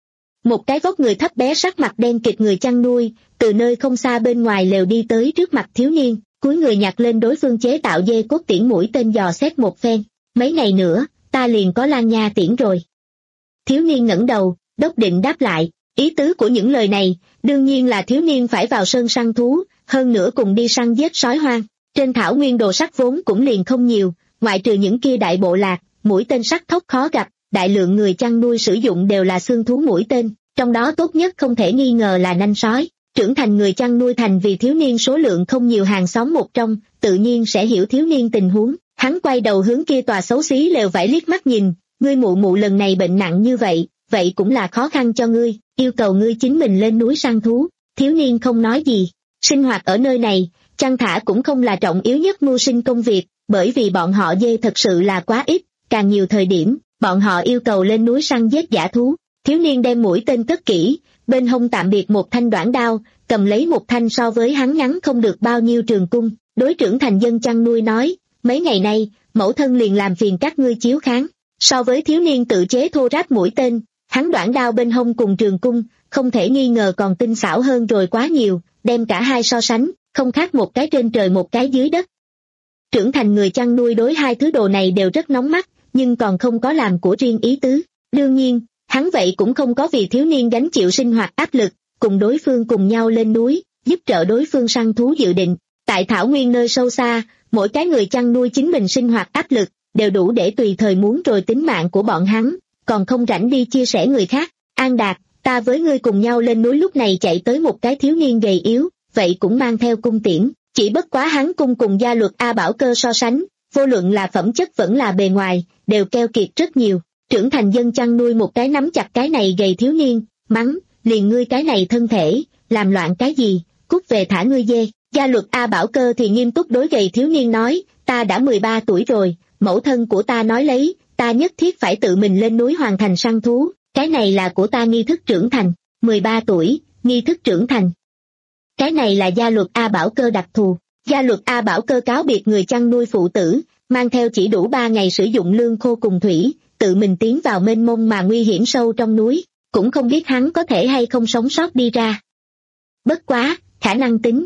Speaker 2: Một cái vóc người thấp bé sắc mặt đen kịt người chăn nuôi, từ nơi không xa bên ngoài lều đi tới trước mặt thiếu niên, cúi người nhặt lên đối phương chế tạo dê cốt tiễn mũi tên dò xét một phen, mấy ngày nữa, ta liền có Lan Nha tiễn rồi. Thiếu niên ngẩng đầu, đốc định đáp lại, ý tứ của những lời này, đương nhiên là thiếu niên phải vào sơn săn thú, hơn nữa cùng đi săn giết sói hoang. Trên thảo nguyên đồ sắt vốn cũng liền không nhiều, ngoại trừ những kia đại bộ lạc, mũi tên sắt thóc khó gặp, đại lượng người chăn nuôi sử dụng đều là xương thú mũi tên, trong đó tốt nhất không thể nghi ngờ là nanh sói. Trưởng thành người chăn nuôi thành vì thiếu niên số lượng không nhiều hàng xóm một trong, tự nhiên sẽ hiểu thiếu niên tình huống. Hắn quay đầu hướng kia tòa xấu xí lều vải liếc mắt nhìn, ngươi mụ mụ lần này bệnh nặng như vậy, vậy cũng là khó khăn cho ngươi, yêu cầu ngươi chính mình lên núi săn thú. Thiếu niên không nói gì, sinh hoạt ở nơi này, chăn thả cũng không là trọng yếu nhất mưu sinh công việc, bởi vì bọn họ dê thật sự là quá ít, càng nhiều thời điểm, bọn họ yêu cầu lên núi săn giết dã thú. Thiếu niên đem mũi tên cất kỹ, bên hông tạm biệt một thanh đoạn đao, cầm lấy một thanh so với hắn ngắn không được bao nhiêu trường cung, đối trưởng thành dân chăn nuôi nói, mấy ngày nay, mẫu thân liền làm phiền các ngươi chiếu kháng. So với thiếu niên tự chế thô ráp mũi tên, hắn đoạn đao bên hông cùng trường cung, không thể nghi ngờ còn tinh xảo hơn rồi quá nhiều, đem cả hai so sánh, không khác một cái trên trời một cái dưới đất. Trưởng thành người chăn nuôi đối hai thứ đồ này đều rất nóng mắt, nhưng còn không có làm của riêng ý tứ. Đương nhiên, hắn vậy cũng không có vì thiếu niên gánh chịu sinh hoạt áp lực, cùng đối phương cùng nhau lên núi, giúp trợ đối phương săn thú dự định. Tại thảo nguyên nơi sâu xa, mỗi cái người chăn nuôi chính mình sinh hoạt áp lực, đều đủ để tùy thời muốn rồi tính mạng của bọn hắn, còn không rảnh đi chia sẻ người khác. An Đạt, ta với ngươi cùng nhau lên núi. Lúc này chạy tới một cái thiếu niên gầy yếu, vậy cũng mang theo cung tiễn, chỉ bất quá hắn cung cùng Gia Luật A Bảo Cơ so sánh, vô luận là phẩm chất vẫn là bề ngoài, đều keo kiệt rất nhiều. Trưởng thành dân chăn nuôi một cái nắm chặt cái này gầy thiếu niên, mắng, liền ngươi cái này thân thể, làm loạn cái gì, cút về thả ngươi dê. Gia Luật A Bảo Cơ thì nghiêm túc đối gầy thiếu niên nói, ta đã mười ba tuổi rồi, mẫu thân của ta nói lấy, ta nhất thiết phải tự mình lên núi hoàn thành săn thú, cái này là của ta nghi thức trưởng thành. mười ba tuổi, nghi thức trưởng thành. Cái này là Gia Luật A Bảo Cơ đặc thù. Gia Luật A Bảo Cơ cáo biệt người chăn nuôi phụ tử, mang theo chỉ đủ ba ngày sử dụng lương khô cùng thủy, tự mình tiến vào mênh mông mà nguy hiểm sâu trong núi, cũng không biết hắn có thể hay không sống sót đi ra. Bất quá, khả năng tính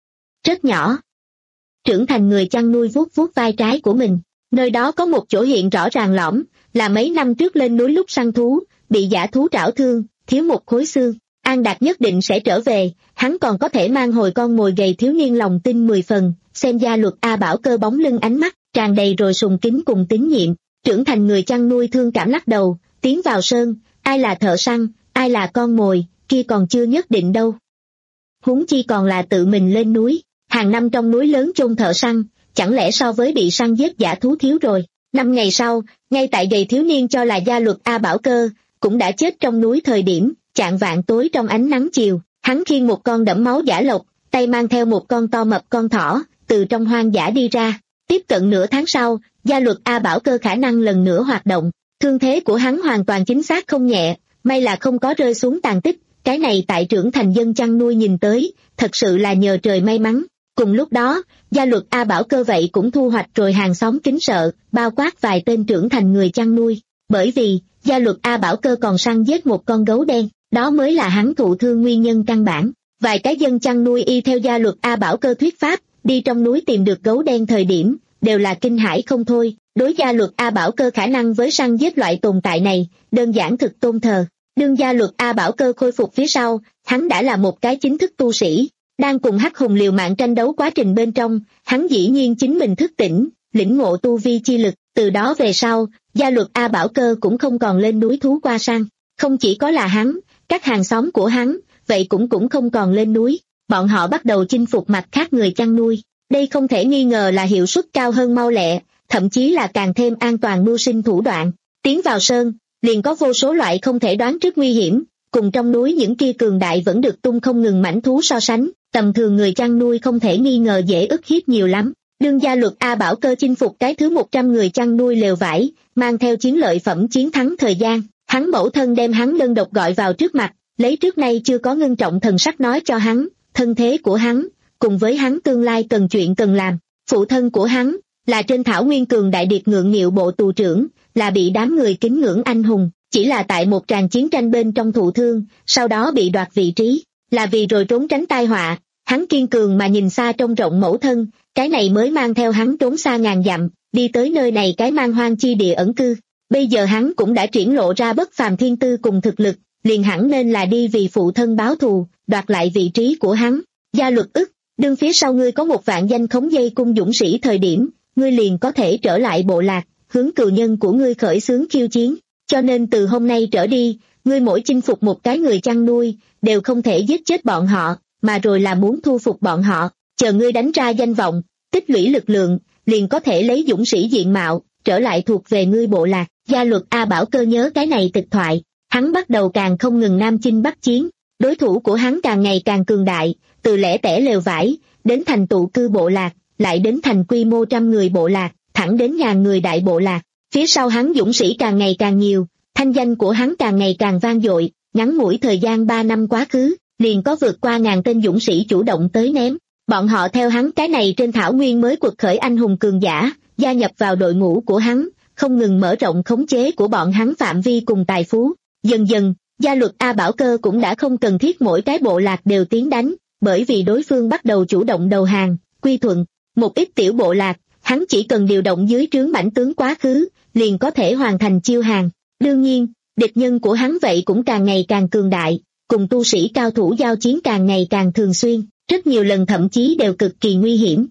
Speaker 2: rất nhỏ. Trưởng thành người chăn nuôi vuốt vuốt vai trái của mình, nơi đó có một chỗ hiện rõ ràng lõm, là mấy năm trước lên núi lúc săn thú, bị dã thú trảo thương, thiếu một khối xương. An Đạt nhất định sẽ trở về, hắn còn có thể mang hồi con mồi gầy thiếu niên lòng tin mười phần, xem Gia Luật A Bảo Cơ bóng lưng ánh mắt, tràn đầy rồi sùng kính cùng tín nhiệm. Trưởng thành người chăn nuôi thương cảm lắc đầu, tiến vào sơn, ai là thợ săn, ai là con mồi, kia còn chưa nhất định đâu. Huống chi còn là tự mình lên núi, hàng năm trong núi lớn chôn thợ săn, chẳng lẽ so với bị săn giết dã thú thiếu rồi. Năm ngày sau, ngay tại gầy thiếu niên cho là Gia Luật A Bảo Cơ, cũng đã chết trong núi thời điểm, chạng vạng tối trong ánh nắng chiều, hắn khiêng một con đẫm máu dã lộc, tay mang theo một con to mập con thỏ, từ trong hoang dã đi ra. Tiếp cận nửa tháng sau, Gia Luật A Bảo Cơ khả năng lần nữa hoạt động, thương thế của hắn hoàn toàn chính xác không nhẹ, may là không có rơi xuống tàn tích, cái này tại trưởng thành dân chăn nuôi nhìn tới, thật sự là nhờ trời may mắn. Cùng lúc đó, Gia Luật A Bảo Cơ vậy cũng thu hoạch rồi hàng xóm kính sợ, bao quát vài tên trưởng thành người chăn nuôi, bởi vì, Gia Luật A Bảo Cơ còn săn giết một con gấu đen, đó mới là hắn thụ thương nguyên nhân căn bản. Vài cái dân chăn nuôi y theo Gia Luật A Bảo Cơ thuyết pháp, đi trong núi tìm được gấu đen thời điểm, đều là kinh hãi không thôi. Đối Gia Luật A Bảo Cơ khả năng với săn giết loại tồn tại này, đơn giản thực tôn thờ. Đương Gia Luật A Bảo Cơ khôi phục phía sau, hắn đã là một cái chính thức tu sĩ, đang cùng Hắc Hùng liều mạng tranh đấu quá trình bên trong, hắn dĩ nhiên chính mình thức tỉnh, lĩnh ngộ tu vi chi lực. Từ đó về sau, Gia Luật A Bảo Cơ cũng không còn lên núi thú qua săn. Không chỉ có là hắn, Các hàng xóm của hắn, vậy cũng cũng không còn lên núi, bọn họ bắt đầu chinh phục mặt khác người chăn nuôi. Đây không thể nghi ngờ là hiệu suất cao hơn mau lẹ, thậm chí là càng thêm an toàn mưu sinh thủ đoạn. Tiến vào sơn, liền có vô số loại không thể đoán trước nguy hiểm, cùng trong núi những kia cường đại vẫn được tung không ngừng mãnh thú so sánh, tầm thường người chăn nuôi không thể nghi ngờ dễ ức hiếp nhiều lắm. Đương gia luật A Bảo Cơ chinh phục cái thứ một trăm người chăn nuôi lều vải, mang theo chiến lợi phẩm chiến thắng thời gian, hắn mẫu thân đem hắn đơn độc gọi vào trước mặt, lấy trước nay chưa có ngưng trọng thần sắc nói cho hắn, thân thế của hắn, cùng với hắn tương lai cần chuyện cần làm. Phụ thân của hắn, là trên thảo nguyên cường đại điệt ngượng nghịu bộ tù trưởng, là bị đám người kính ngưỡng anh hùng, chỉ là tại một tràng chiến tranh bên trong thụ thương, sau đó bị đoạt vị trí, là vì rồi trốn tránh tai họa, hắn kiên cường mà nhìn xa trông rộng mẫu thân, cái này mới mang theo hắn trốn xa ngàn dặm, đi tới nơi này cái man hoang chi địa ẩn cư. Bây giờ hắn cũng đã triển lộ ra bất phàm thiên tư cùng thực lực, liền hẳn nên là đi vì phụ thân báo thù, đoạt lại vị trí của hắn. Gia luật ức, đương phía sau ngươi có một vạn danh khống dây cung dũng sĩ thời điểm, ngươi liền có thể trở lại bộ lạc, hướng cừu nhân của ngươi khởi xướng khiêu chiến. Cho nên từ hôm nay trở đi, ngươi mỗi chinh phục một cái người chăn nuôi, đều không thể giết chết bọn họ, mà rồi là muốn thu phục bọn họ. Chờ ngươi đánh ra danh vọng, tích lũy lực lượng, liền có thể lấy dũng sĩ diện mạo, trở lại thuộc về ngươi bộ lạc. Gia luật A Bảo Cơ nhớ cái này tịch thoại, hắn bắt đầu càng không ngừng nam chinh bắc chiến, đối thủ của hắn càng ngày càng cường đại, từ lẻ tẻ lều vải, đến thành tụ cư bộ lạc, lại đến thành quy mô trăm người bộ lạc, thẳng đến ngàn người đại bộ lạc. Phía sau hắn dũng sĩ càng ngày càng nhiều, thanh danh của hắn càng ngày càng vang dội, ngắn ngủi thời gian ba năm quá khứ, liền có vượt qua ngàn tên dũng sĩ chủ động tới ném. Bọn họ theo hắn cái này trên thảo nguyên mới quật khởi anh hùng cường giả, gia nhập vào đội ngũ của hắn, không ngừng mở rộng khống chế của bọn hắn phạm vi cùng tài phú. Dần dần, gia luật A Bảo Cơ cũng đã không cần thiết mỗi cái bộ lạc đều tiến đánh, bởi vì đối phương bắt đầu chủ động đầu hàng, quy thuận. Một ít tiểu bộ lạc, hắn chỉ cần điều động dưới trướng mãnh tướng quá khứ, liền có thể hoàn thành chiêu hàng. Đương nhiên, địch nhân của hắn vậy cũng càng ngày càng cường đại, cùng tu sĩ cao thủ giao chiến càng ngày càng thường xuyên, rất nhiều lần thậm chí đều cực kỳ nguy hiểm.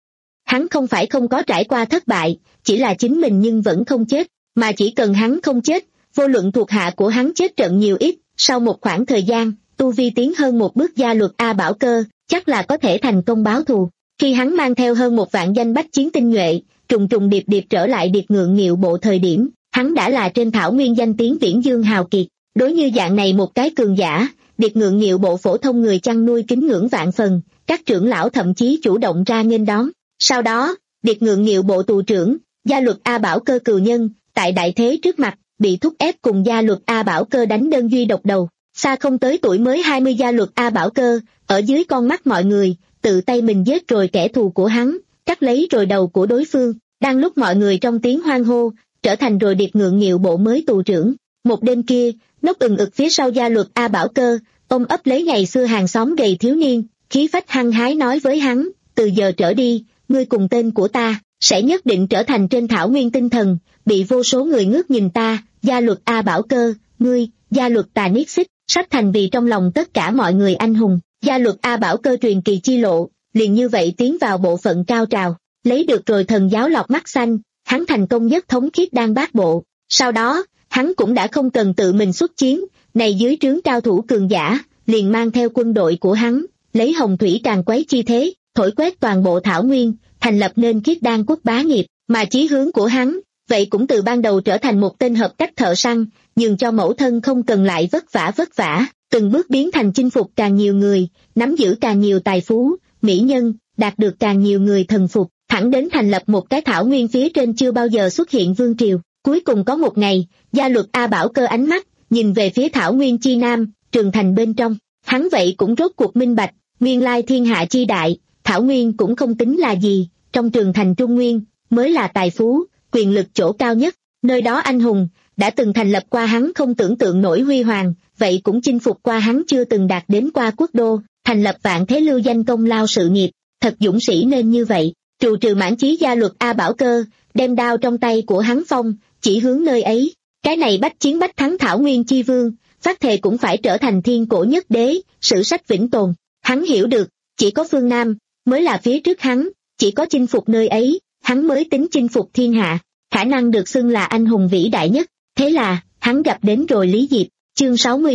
Speaker 2: Hắn không phải không có trải qua thất bại, chỉ là chính mình nhưng vẫn không chết, mà chỉ cần hắn không chết, vô luận thuộc hạ của hắn chết trận nhiều ít, sau một khoảng thời gian, tu vi tiến hơn một bước gia luật A Bảo Cơ, chắc là có thể thành công báo thù. Khi hắn mang theo hơn một vạn danh bách chiến tinh nhuệ, trùng trùng điệp điệp trở lại điệt ngượng nghịu bộ thời điểm, hắn đã là trên thảo nguyên danh tiếng viễn dương hào kiệt. Đối như dạng này một cái cường giả, điệt ngượng nghịu bộ phổ thông người chăn nuôi kính ngưỡng vạn phần, các trưởng lão thậm chí chủ động ra nghênh đón. Sau đó, điệt ngượng nghịu bộ tù trưởng, gia luật A Bảo Cơ cừu nhân, tại đại thế trước mặt, bị thúc ép cùng gia luật A Bảo Cơ đánh đơn duy độc đầu. Xa không tới tuổi mới hai mươi gia luật A Bảo Cơ, ở dưới con mắt mọi người, tự tay mình giết rồi kẻ thù của hắn, cắt lấy rồi đầu của đối phương. Đang lúc mọi người trong tiếng hoan hô, trở thành rồi điệt ngượng nghịu bộ mới tù trưởng. Một đêm kia, nốc ừng ực phía sau gia luật A Bảo Cơ, ôm ấp lấy ngày xưa hàng xóm gầy thiếu niên, khí phách hăng hái nói với hắn, từ giờ trở đi, ngươi cùng tên của ta, sẽ nhất định trở thành trên thảo nguyên tinh thần, bị vô số người ngước nhìn ta. Gia luật A Bảo Cơ, ngươi, gia luật Tà Niết Xích, sắp thành vì trong lòng tất cả mọi người anh hùng. Gia luật A Bảo Cơ truyền kỳ chi lộ, liền như vậy tiến vào bộ phận cao trào, lấy được rồi thần giáo lọc mắt xanh, hắn thành công nhất thống khiết đan bát bộ. Sau đó, hắn cũng đã không cần tự mình xuất chiến, này dưới trướng cao thủ cường giả, liền mang theo quân đội của hắn, lấy hồng thủy tràn quấy chi thế, thổi quét toàn bộ thảo nguyên, thành lập nên khiết đan quốc bá nghiệp, mà chí hướng của hắn, vậy cũng từ ban đầu trở thành một tên hợp cách thợ săn, nhường cho mẫu thân không cần lại vất vả vất vả, từng bước biến thành chinh phục càng nhiều người, nắm giữ càng nhiều tài phú, mỹ nhân, đạt được càng nhiều người thần phục, thẳng đến thành lập một cái thảo nguyên phía trên chưa bao giờ xuất hiện vương triều. Cuối cùng có một ngày, gia luật A Bảo Cơ ánh mắt, nhìn về phía thảo nguyên chi nam, trường thành bên trong, hắn vậy cũng rốt cuộc minh bạch, nguyên lai thiên hạ chi đại, thảo nguyên cũng không tính là gì, trong trường thành trung nguyên, mới là tài phú, quyền lực chỗ cao nhất, nơi đó anh hùng, đã từng thành lập qua hắn không tưởng tượng nổi huy hoàng, vậy cũng chinh phục qua hắn chưa từng đạt đến qua quốc đô, thành lập vạn thế lưu danh công lao sự nghiệp, thật dũng sĩ nên như vậy. Trù trừ mãn chí gia luật A Bảo Cơ, đem đao trong tay của hắn phong, chỉ hướng nơi ấy, cái này bách chiến bách thắng thảo nguyên chi vương, phát thề cũng phải trở thành thiên cổ nhất đế, sử sách vĩnh tồn. Hắn hiểu được, chỉ có phương Nam, mới là phía trước hắn, chỉ có chinh phục nơi ấy, hắn mới tính chinh phục thiên hạ, khả năng được xưng là anh hùng vĩ đại nhất. Thế là, hắn gặp đến rồi Lý Diệp. Chương sáu mươi mốt,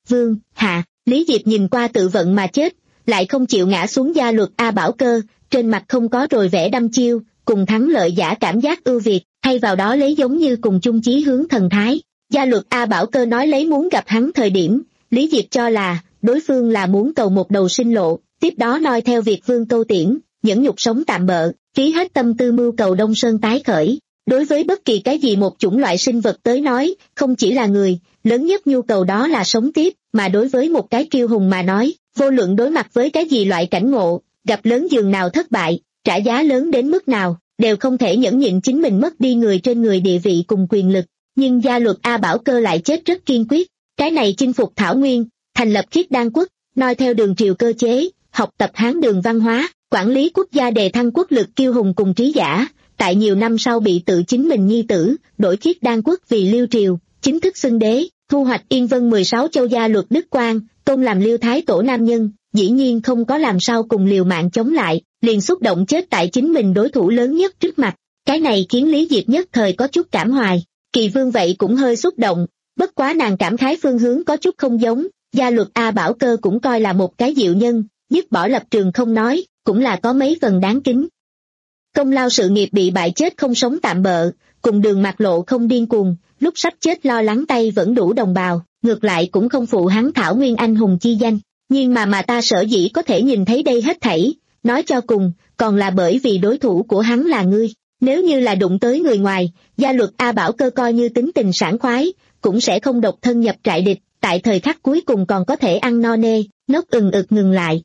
Speaker 2: Vương, hạ, Lý Diệp nhìn qua tự vận mà chết, lại không chịu ngã xuống gia luật A Bảo Cơ, trên mặt không có rồi vẻ đăm chiêu, cùng thắng lợi giả cảm giác ưu việt, thay vào đó lấy giống như cùng chung chí hướng thần thái. Gia luật A Bảo Cơ nói lấy muốn gặp hắn thời điểm, Lý Diệp cho là, đối phương là muốn cầu một đầu sinh lộ, tiếp đó noi theo việc Vương câu tiễn, nhẫn nhục sống tạm bợ, phí hết tâm tư mưu cầu Đông Sơn tái khởi. Đối với bất kỳ cái gì một chủng loại sinh vật tới nói, không chỉ là người, lớn nhất nhu cầu đó là sống tiếp, mà đối với một cái kiêu hùng mà nói, vô luận đối mặt với cái gì loại cảnh ngộ, gặp lớn giường nào thất bại, trả giá lớn đến mức nào, đều không thể nhẫn nhịn chính mình mất đi người trên người địa vị cùng quyền lực. Nhưng gia luật A Bảo Cơ lại chết rất kiên quyết, cái này chinh phục Thảo Nguyên, thành lập Khiết Đan quốc, noi theo đường triều cơ chế, học tập Hán đường văn hóa, quản lý quốc gia đề thăng quốc lực kiêu hùng cùng trí giả, tại nhiều năm sau bị tự chính mình nhi tử, đổi Khiết Đan quốc vì Liêu triều, chính thức xưng đế, thu hoạch Yên Vân mười sáu châu gia luật đức quang, tôn làm Liêu thái tổ nam nhân, dĩ nhiên không có làm sao cùng liều mạng chống lại, liền xúc động chết tại chính mình đối thủ lớn nhất trước mặt. Cái này khiến Lý Diệp nhất thời có chút cảm hoài, Kỳ Vương vậy cũng hơi xúc động, bất quá nàng cảm khái phương hướng có chút không giống, gia luật A Bảo Cơ cũng coi là một cái diệu nhân, dứt bỏ lập trường không nói, cũng là có mấy phần đáng kính. Công lao sự nghiệp bị bại chết không sống tạm bợ, cùng Đường Mạc Lộ không điên cuồng, lúc sắp chết lo lắng tay vẫn đủ đồng bào, ngược lại cũng không phụ hắn Thảo Nguyên anh hùng chi danh. Nhưng mà mà ta sở dĩ có thể nhìn thấy đây hết thảy, nói cho cùng, còn là bởi vì đối thủ của hắn là ngươi. Nếu như là đụng tới người ngoài, gia luật A Bảo Cơ coi như tính tình sảng khoái, cũng sẽ không độc thân nhập trại địch, tại thời khắc cuối cùng còn có thể ăn no nê, nốc ừng ực ngừng lại.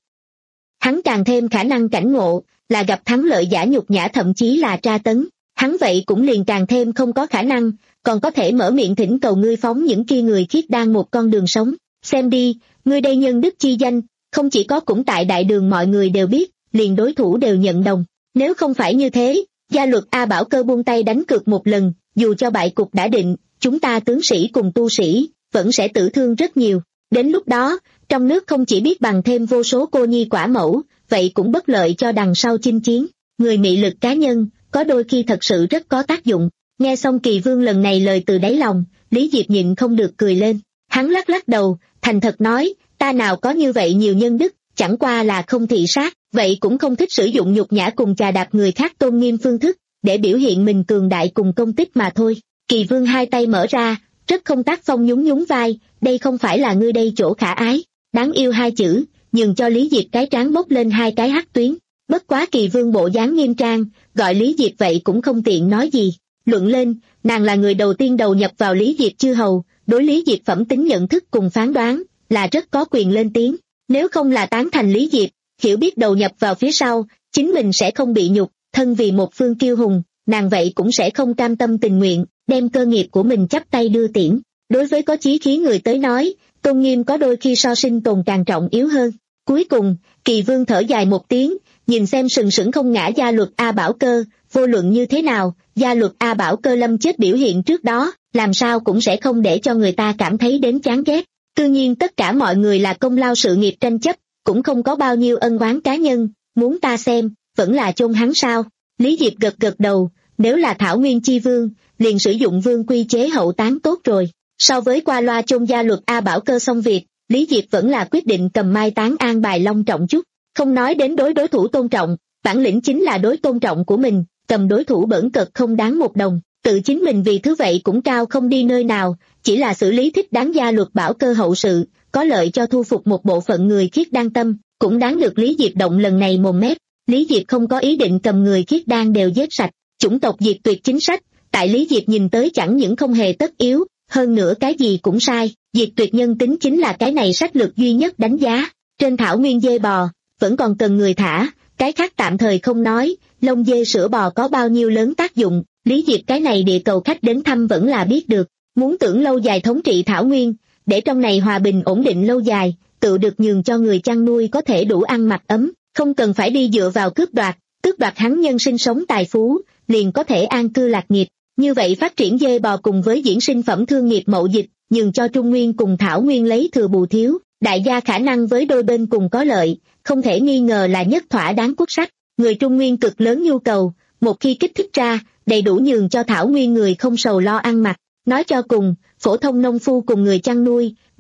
Speaker 2: Hắn càng thêm khả năng cảnh ngộ, là gặp thắng lợi giả nhục nhã thậm chí là tra tấn, hắn vậy cũng liền càng thêm không có khả năng, còn có thể mở miệng thỉnh cầu ngươi phóng những kia người Khiết Đan một con đường sống. Xem đi, ngươi đây nhân đức chi danh, không chỉ có cũng tại đại đường mọi người đều biết, liền đối thủ đều nhận đồng. Nếu không phải như thế, gia luật A Bảo Cơ buông tay đánh cược một lần, dù cho bại cục đã định, chúng ta tướng sĩ cùng tu sĩ, vẫn sẽ tử thương rất nhiều. Đến lúc đó, trong nước không chỉ biết bằng thêm vô số cô nhi quả mẫu, vậy cũng bất lợi cho đằng sau chinh chiến. Người mị lực cá nhân, có đôi khi thật sự rất có tác dụng. Nghe xong Kỳ Vương lần này lời từ đáy lòng, Lý Diệp nhịn không được cười lên. Hắn lắc lắc đầu, thành thật nói, ta nào có như vậy nhiều nhân đức, chẳng qua là không thị sát, vậy cũng không thích sử dụng nhục nhã cùng chà đạp người khác tôn nghiêm phương thức, để biểu hiện mình cường đại cùng công tích mà thôi. Kỳ Vương hai tay mở ra, rất không tác phong nhún nhún vai, đây không phải là ngươi đây chỗ khả ái, đáng yêu hai chữ, nhường cho Lý Diệp cái trán bốc lên hai cái hắc tuyến. Bất quá Kỳ Vương bộ dáng nghiêm trang, gọi Lý Diệp vậy cũng không tiện nói gì. Luận lên, nàng là người đầu tiên đầu nhập vào Lý Diệp chư hầu, đối Lý Diệp phẩm tính nhận thức cùng phán đoán, là rất có quyền lên tiếng. Nếu không là tán thành Lý Diệp, hiểu biết đầu nhập vào phía sau, chính mình sẽ không bị nhục, thân vì một phương kiêu hùng, nàng vậy cũng sẽ không cam tâm tình nguyện, đem cơ nghiệp của mình chắp tay đưa tiễn. Đối với có chí khí người tới nói, tôn nghiêm có đôi khi so sinh tồn càng trọng yếu hơn. Cuối cùng, Kỳ Vương thở dài một tiếng, nhìn xem sừng sững không ngã gia luật A Bảo Cơ, vô luận như thế nào, gia luật A Bảo Cơ lâm chết biểu hiện trước đó, làm sao cũng sẽ không để cho người ta cảm thấy đến chán ghét. Tự nhiên tất cả mọi người là công lao sự nghiệp tranh chấp, cũng không có bao nhiêu ân oán cá nhân, muốn ta xem, vẫn là chôn hắn sao. Lý Diệp gật gật đầu, nếu là Thảo Nguyên chi vương, liền sử dụng vương quy chế hậu táng tốt rồi. So với qua loa chôn gia luật A Bảo Cơ xong việc, Lý Diệp vẫn là quyết định cầm mai táng an bài long trọng chút, không nói đến đối đối thủ tôn trọng, bản lĩnh chính là đối tôn trọng của mình, cầm đối thủ bỡn cợt không đáng một đồng, tự chính mình vì thứ vậy cũng cao không đi nơi nào, chỉ là xử lý thích đáng gia luật Bảo Cơ hậu sự, có lợi cho thu phục một bộ phận người Khiết Đan tâm, cũng đáng được Lý Diệp động lần này mồm mép. Lý Diệp không có ý định cầm người Khiết Đan đều giết sạch, chủng tộc diệt tuyệt chính sách, tại Lý Diệp nhìn tới chẳng những không hề tất yếu, hơn nữa cái gì cũng sai, diệt tuyệt nhân tính chính là cái này sách lược duy nhất đánh giá. Trên thảo nguyên dê bò, vẫn còn cần người thả, cái khác tạm thời không nói, lông dê sữa bò có bao nhiêu lớn tác dụng, Lý Diệp cái này địa cầu khách đến thăm vẫn là biết được, muốn tưởng lâu dài thống trị thảo nguyên, để trong này hòa bình ổn định lâu dài, tự được nhường cho người chăn nuôi có thể đủ ăn mặc ấm, không cần phải đi dựa vào cướp đoạt, tước đoạt hắn nhân sinh sống tài phú, liền có thể an cư lạc nghiệp. Như vậy phát triển dê bò cùng với diễn sinh phẩm thương nghiệp mậu dịch, nhường cho Trung Nguyên cùng Thảo Nguyên lấy thừa bù thiếu, đại gia khả năng với đôi bên cùng có lợi, không thể nghi ngờ là nhất thỏa đáng quốc sách. Người Trung Nguyên cực lớn nhu cầu, một khi kích thích ra, đầy đủ nhường cho Thảo Nguyên người không sầu lo ăn mặc. Nói cho cùng, phổ thông nông phu cùng người chăn nuôi,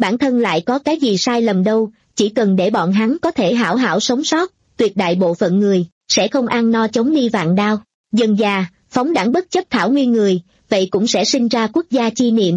Speaker 2: bản thân lại có cái gì sai lầm đâu, chỉ cần để bọn hắn có thể hảo hảo sống sót, tuyệt đại bộ phận người sẽ không ăn no chống đi vạn đao. Dần già, phóng đẳng bất chấp thảo nguyên người, vậy cũng sẽ sinh ra quốc gia chi niệm.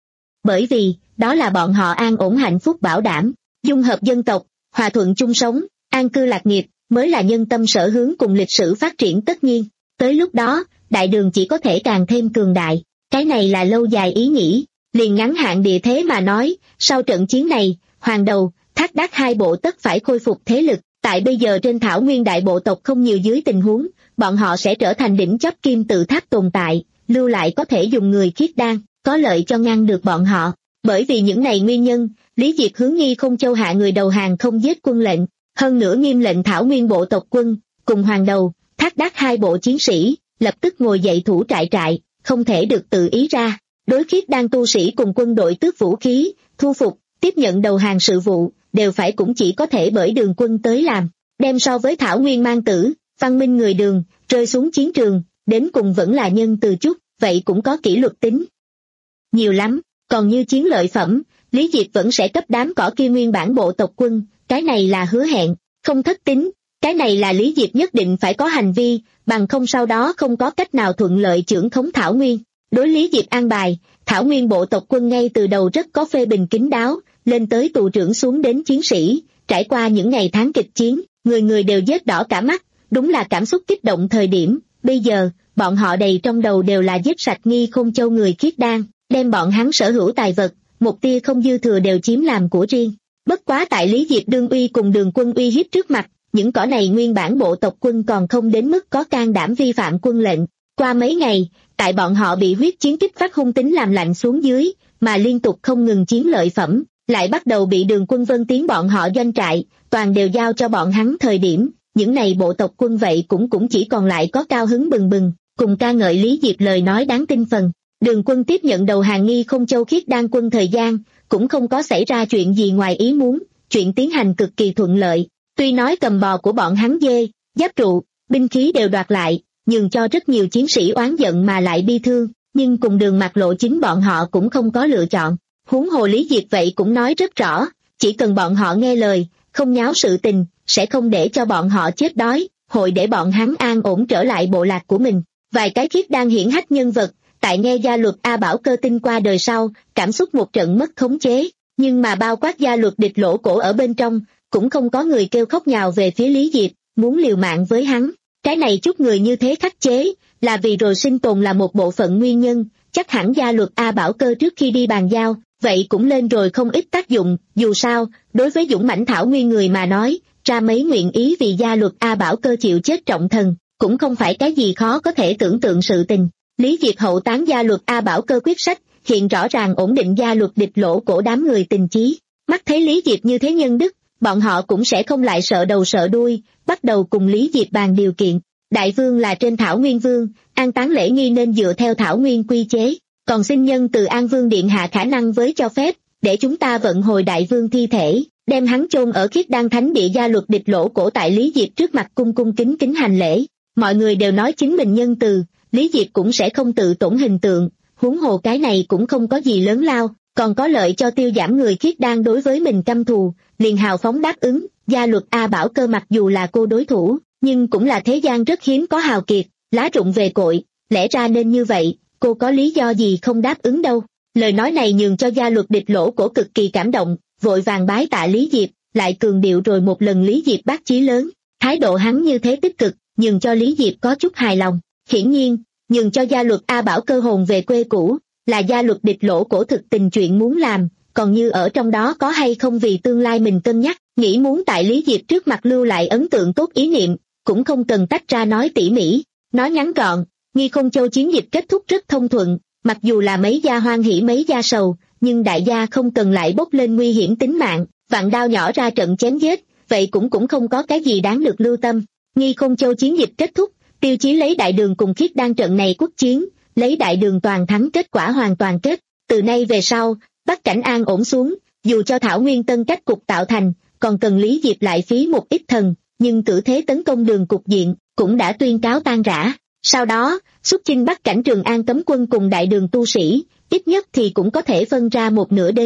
Speaker 2: Bởi vì, đó là bọn họ an ổn hạnh phúc bảo đảm, dung hợp dân tộc, hòa thuận chung sống, an cư lạc nghiệp, mới là nhân tâm sở hướng cùng lịch sử phát triển tất nhiên. Tới lúc đó, đại đường chỉ có thể càng thêm cường đại. Cái này là lâu dài ý nghĩ, liền ngắn hạn địa thế mà nói, sau trận chiến này, Hoàng Đầu, Thác Đác hai bộ tất phải khôi phục thế lực. Tại bây giờ trên thảo nguyên đại bộ tộc không nhiều dưới tình huống, bọn họ sẽ trở thành đỉnh chấp kim tự tháp tồn tại, lưu lại có thể dùng người khiết đan, có lợi cho ngăn được bọn họ. Bởi vì những này nguyên nhân, Lý Diệp hướng Nghi Không Châu hạ người đầu hàng không giết quân lệnh, hơn nữa nghiêm lệnh thảo nguyên bộ tộc quân, cùng Hoàng Đầu, Thác Đác hai bộ chiến sĩ, lập tức ngồi dậy thủ trại trại, không thể được tự ý ra. Đối khiết đan tu sĩ cùng quân đội tước vũ khí, thu phục, tiếp nhận đầu hàng sự vụ, đều phải cũng chỉ có thể bởi Đường quân tới làm. Đem so với thảo nguyên mang tử, văn minh người Đường, rơi xuống chiến trường, đến cùng vẫn là nhân từ chút, vậy cũng có kỷ luật tính. Nhiều lắm, còn như chiến lợi phẩm, Lý Diệp vẫn sẽ cấp đám cỏ kia nguyên bản bộ tộc quân, cái này là hứa hẹn, không thất tín, cái này là Lý Diệp nhất định phải có hành vi, bằng không sau đó không có cách nào thuận lợi trưởng khống thảo nguyên. Đối Lý Diệp an bài, thảo nguyên bộ tộc quân ngay từ đầu rất có phê bình kín đáo, lên tới tù trưởng xuống đến chiến sĩ, trải qua những ngày tháng kịch chiến, người người đều vết đỏ cả mắt, đúng là cảm xúc kích động thời điểm. Bây giờ, bọn họ đầy trong đầu đều là giết sạch Nghi Không Châu người khiết đan, đem bọn hắn sở hữu tài vật, một tia không dư thừa đều chiếm làm của riêng. Bất quá tại Lý Diệp đương uy cùng Đường quân uy hiếp trước mặt, những cỏ này nguyên bản bộ tộc quân còn không đến mức có can đảm vi phạm quân lệnh. Qua mấy ngày, tại bọn họ bị huyết chiến kích phát hung tính làm lạnh xuống dưới, mà liên tục không ngừng chiến lợi phẩm, lại bắt đầu bị Đường quân vân tiến bọn họ doanh trại, toàn đều giao cho bọn hắn thời điểm, những này bộ tộc quân vậy cũng cũng chỉ còn lại có cao hứng bừng bừng, cùng ca ngợi Lý Diệp lời nói đáng tin phần. Đường quân tiếp nhận đầu hàng Nghi Không Châu khiết đan quân thời gian, cũng không có xảy ra chuyện gì ngoài ý muốn, chuyện tiến hành cực kỳ thuận lợi. Tuy nói cầm bò của bọn hắn dê, giáp trụ, binh khí đều đoạt lại, nhường cho rất nhiều chiến sĩ oán giận mà lại bi thương, nhưng cùng Đường mặt lộ chính bọn họ cũng không có lựa chọn. Huống hồ Lý Diệp vậy cũng nói rất rõ, chỉ cần bọn họ nghe lời, không nháo sự tình, sẽ không để cho bọn họ chết đói, hội để bọn hắn an ổn trở lại bộ lạc của mình. Vài cái khiết đan hiển hách nhân vật, tại nghe gia luật A Bảo Cơ tin qua đời sau, cảm xúc một trận mất khống chế, nhưng mà bao quát gia luật Địch Lỗ Cổ ở bên trong, cũng không có người kêu khóc nhào về phía Lý Diệp, muốn liều mạng với hắn. Cái này chút người như thế khắc chế, là vì rồi sinh tồn là một bộ phận nguyên nhân, chắc hẳn gia luật A Bảo Cơ trước khi đi bàn giao, vậy cũng lên rồi không ít tác dụng. Dù sao, đối với dũng mãnh thảo nguyên người mà nói, ra mấy nguyện ý vì gia luật A Bảo Cơ chịu chết trọng thần, cũng không phải cái gì khó có thể tưởng tượng sự tình. Lý Diệp hậu tán gia luật A Bảo Cơ quyết sách, hiện rõ ràng ổn định gia luật Địch Lỗ Cổ đám người tình chí. Mắt thấy Lý Diệp như thế nhân đức, bọn họ cũng sẽ không lại sợ đầu sợ đuôi, bắt đầu cùng Lý Diệp bàn điều kiện. Đại vương là trên thảo nguyên vương, an táng lễ nghi nên dựa theo thảo nguyên quy chế, còn sinh nhân từ An Vương Điện hạ khả năng với cho phép, để chúng ta vận hồi đại vương thi thể, đem hắn chôn ở khiết đan thánh địa. Gia luật Địch Lỗ Cổ tại Lý Diệp trước mặt cung cung kính kính hành lễ. Mọi người đều nói chính mình nhân từ, Lý Diệp cũng sẽ không tự tổn hình tượng, huống hồ cái này cũng không có gì lớn lao, còn có lợi cho tiêu giảm người khiết đan đối với mình căm thù, liền hào phóng đáp ứng. Gia luật A Bảo Cơ mặc dù là cô đối thủ, nhưng cũng là thế gian rất hiếm có hào kiệt, lá rụng về cội, lẽ ra nên như vậy, cô có lý do gì không đáp ứng đâu. Lời nói này nhường cho gia luật Địch Lỗ Cổ cực kỳ cảm động, vội vàng bái tạ Lý Diệp, lại cường điệu rồi một lần Lý Diệp bác chí lớn, thái độ hắn như thế tích cực, nhường cho Lý Diệp có chút hài lòng. Hiển nhiên, nhường cho gia luật A Bảo Cơ hồn về quê cũ, là gia luật Địch Lỗ Cổ thực tình chuyện muốn làm, còn như ở trong đó có hay không vì tương lai mình cân nhắc, nghĩ muốn tại Lý Diệp trước mặt lưu lại ấn tượng tốt ý niệm, cũng không cần tách ra nói tỉ mỉ. Nói ngắn gọn, Nghi Không Châu chiến dịch kết thúc rất thông thuận, mặc dù là mấy gia hoan hỉ mấy gia sầu, nhưng đại gia không cần lại bốc lên nguy hiểm tính mạng, vạn đao nhỏ ra trận chém giết, vậy cũng cũng không có cái gì đáng được lưu tâm. Nghi Không Châu chiến dịch kết thúc, tiêu chí lấy đại đường cùng khiết đan trận này quốc chiến, lấy đại đường toàn thắng kết quả hoàn toàn kết. Từ nay về sau, Bắc cảnh an ổn xuống, dù cho thảo nguyên tân cách cục tạo thành, còn cần Lý Diệp lại phí một ít thần, nhưng cử thế tấn công đường cục diện, cũng đã tuyên cáo tan rã. Sau đó, xuất chinh Bắc cảnh Trường An cấm quân cùng đại đường tu sĩ, ít nhất thì cũng có thể phân ra một nửa đến,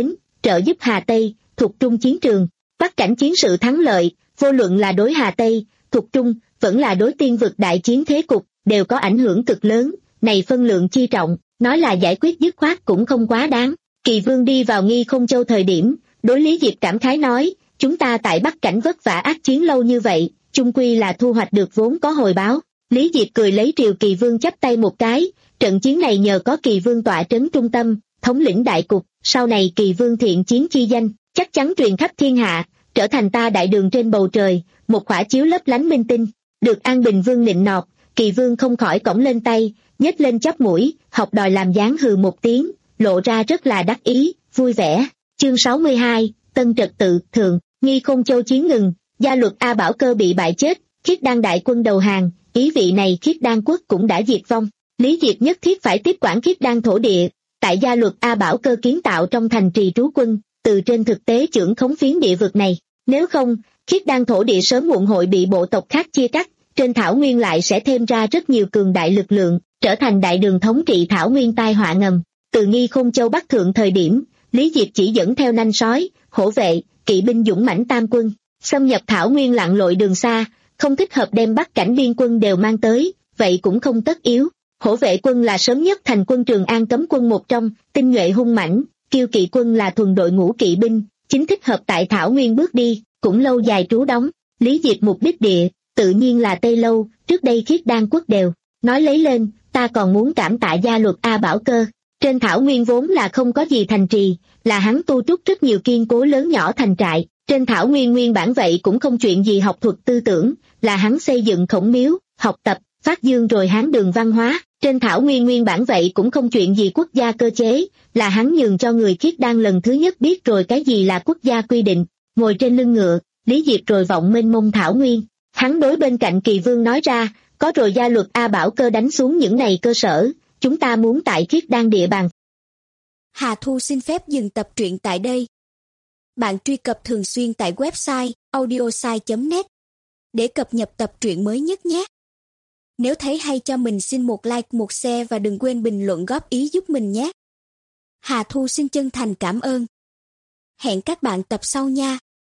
Speaker 2: trợ giúp Hà Tây, thuộc Trung chiến trường. Bắc cảnh chiến sự thắng lợi, vô luận là đối Hà Tây, thuộc Trung, vẫn là đối tiên vực đại chiến thế cục, đều có ảnh hưởng cực lớn, này phân lượng chi trọng, nói là giải quyết dứt khoát cũng không quá đáng. Kỳ Vương đi vào Nghi Không Châu thời điểm, đối Lý Diệp cảm khái nói, chúng ta tại Bắc cảnh vất vả ác chiến lâu như vậy, chung quy là thu hoạch được vốn có hồi báo. Lý Diệp cười lấy Triều Kỳ Vương chắp tay một cái, trận chiến này nhờ có Kỳ Vương tọa trấn trung tâm, thống lĩnh đại cục, sau này Kỳ Vương thiện chiến chi danh, chắc chắn truyền khắp thiên hạ, trở thành ta đại đường trên bầu trời, một khỏa chiếu lấp lánh minh tinh. Được An Bình Vương nịnh nọt, Kỳ Vương không khỏi cõng lên tay, nhếch lên chóp mũi, học đòi làm dáng hừ một tiếng, lộ ra rất là đắc ý, vui vẻ. Chương sáu mươi hai, Tân trật tự, thượng, Nghi Không Châu chiến ngừng, gia luật A Bảo Cơ bị bại chết, Khiết Đan đại quân đầu hàng, ý vị này Khiết Đan quốc cũng đã diệt vong. Lý Diệp nhất thiết phải tiếp quản Khiết Đan thổ địa, tại gia luật A Bảo Cơ kiến tạo trong thành trì trú quân, từ trên thực tế trưởng khống phiến địa vực này. Nếu không, Khiết Đan thổ địa sớm muộn hội bị bộ tộc khác chia cắt, trên thảo nguyên lại sẽ thêm ra rất nhiều cường đại lực lượng, trở thành đại đường thống trị thảo nguyên tai họa ngầm. Từ Nghi Không Châu Bắc thượng thời điểm, Lý Diệp chỉ dẫn theo nanh sói, hổ vệ, kỵ binh dũng mãnh tam quân, xâm nhập thảo nguyên lặn lội đường xa, không thích hợp đem Bắc cảnh biên quân đều mang tới, vậy cũng không tất yếu. Hổ vệ quân là sớm nhất thành quân Trường An cấm quân một trong, tinh nhuệ hung mãnh, Kiêu kỵ quân là thuần đội ngũ kỵ binh, chính thích hợp tại thảo nguyên bước đi, cũng lâu dài trú đóng. Lý Diệp mục đích địa, tự nhiên là Tây Lâu, trước đây Khiết Đan quốc đều nói lấy lên, ta còn muốn cảm tạ gia luật A Bảo Cơ. Trên thảo nguyên vốn là không có gì thành trì, là hắn tu trúc rất nhiều kiên cố lớn nhỏ thành trại. Trên thảo nguyên nguyên bản vậy cũng không chuyện gì học thuật tư tưởng, là hắn xây dựng khổng miếu, học tập, phát dương rồi Hán đường văn hóa. Trên thảo nguyên nguyên bản vậy cũng không chuyện gì quốc gia cơ chế, là hắn nhường cho người Khiết Đan lần thứ nhất biết rồi cái gì là quốc gia quy định. Ngồi trên lưng ngựa, Lý Diệp rồi vọng mênh mông thảo nguyên. Hắn đối bên cạnh Kỳ Vương nói ra, có rồi gia luật A Bảo Cơ đánh xuống những này cơ sở, chúng ta muốn tại Khiết Đan địa bàn.
Speaker 3: Hà Thu xin phép dừng tập truyện tại đây. Bạn truy cập thường xuyên tại website audiosai chấm net để cập nhật tập truyện mới nhất nhé. Nếu thấy hay cho mình xin một like, một share và đừng quên bình luận góp ý giúp mình nhé. Hà Thu xin chân thành cảm ơn. Hẹn các bạn tập sau nha.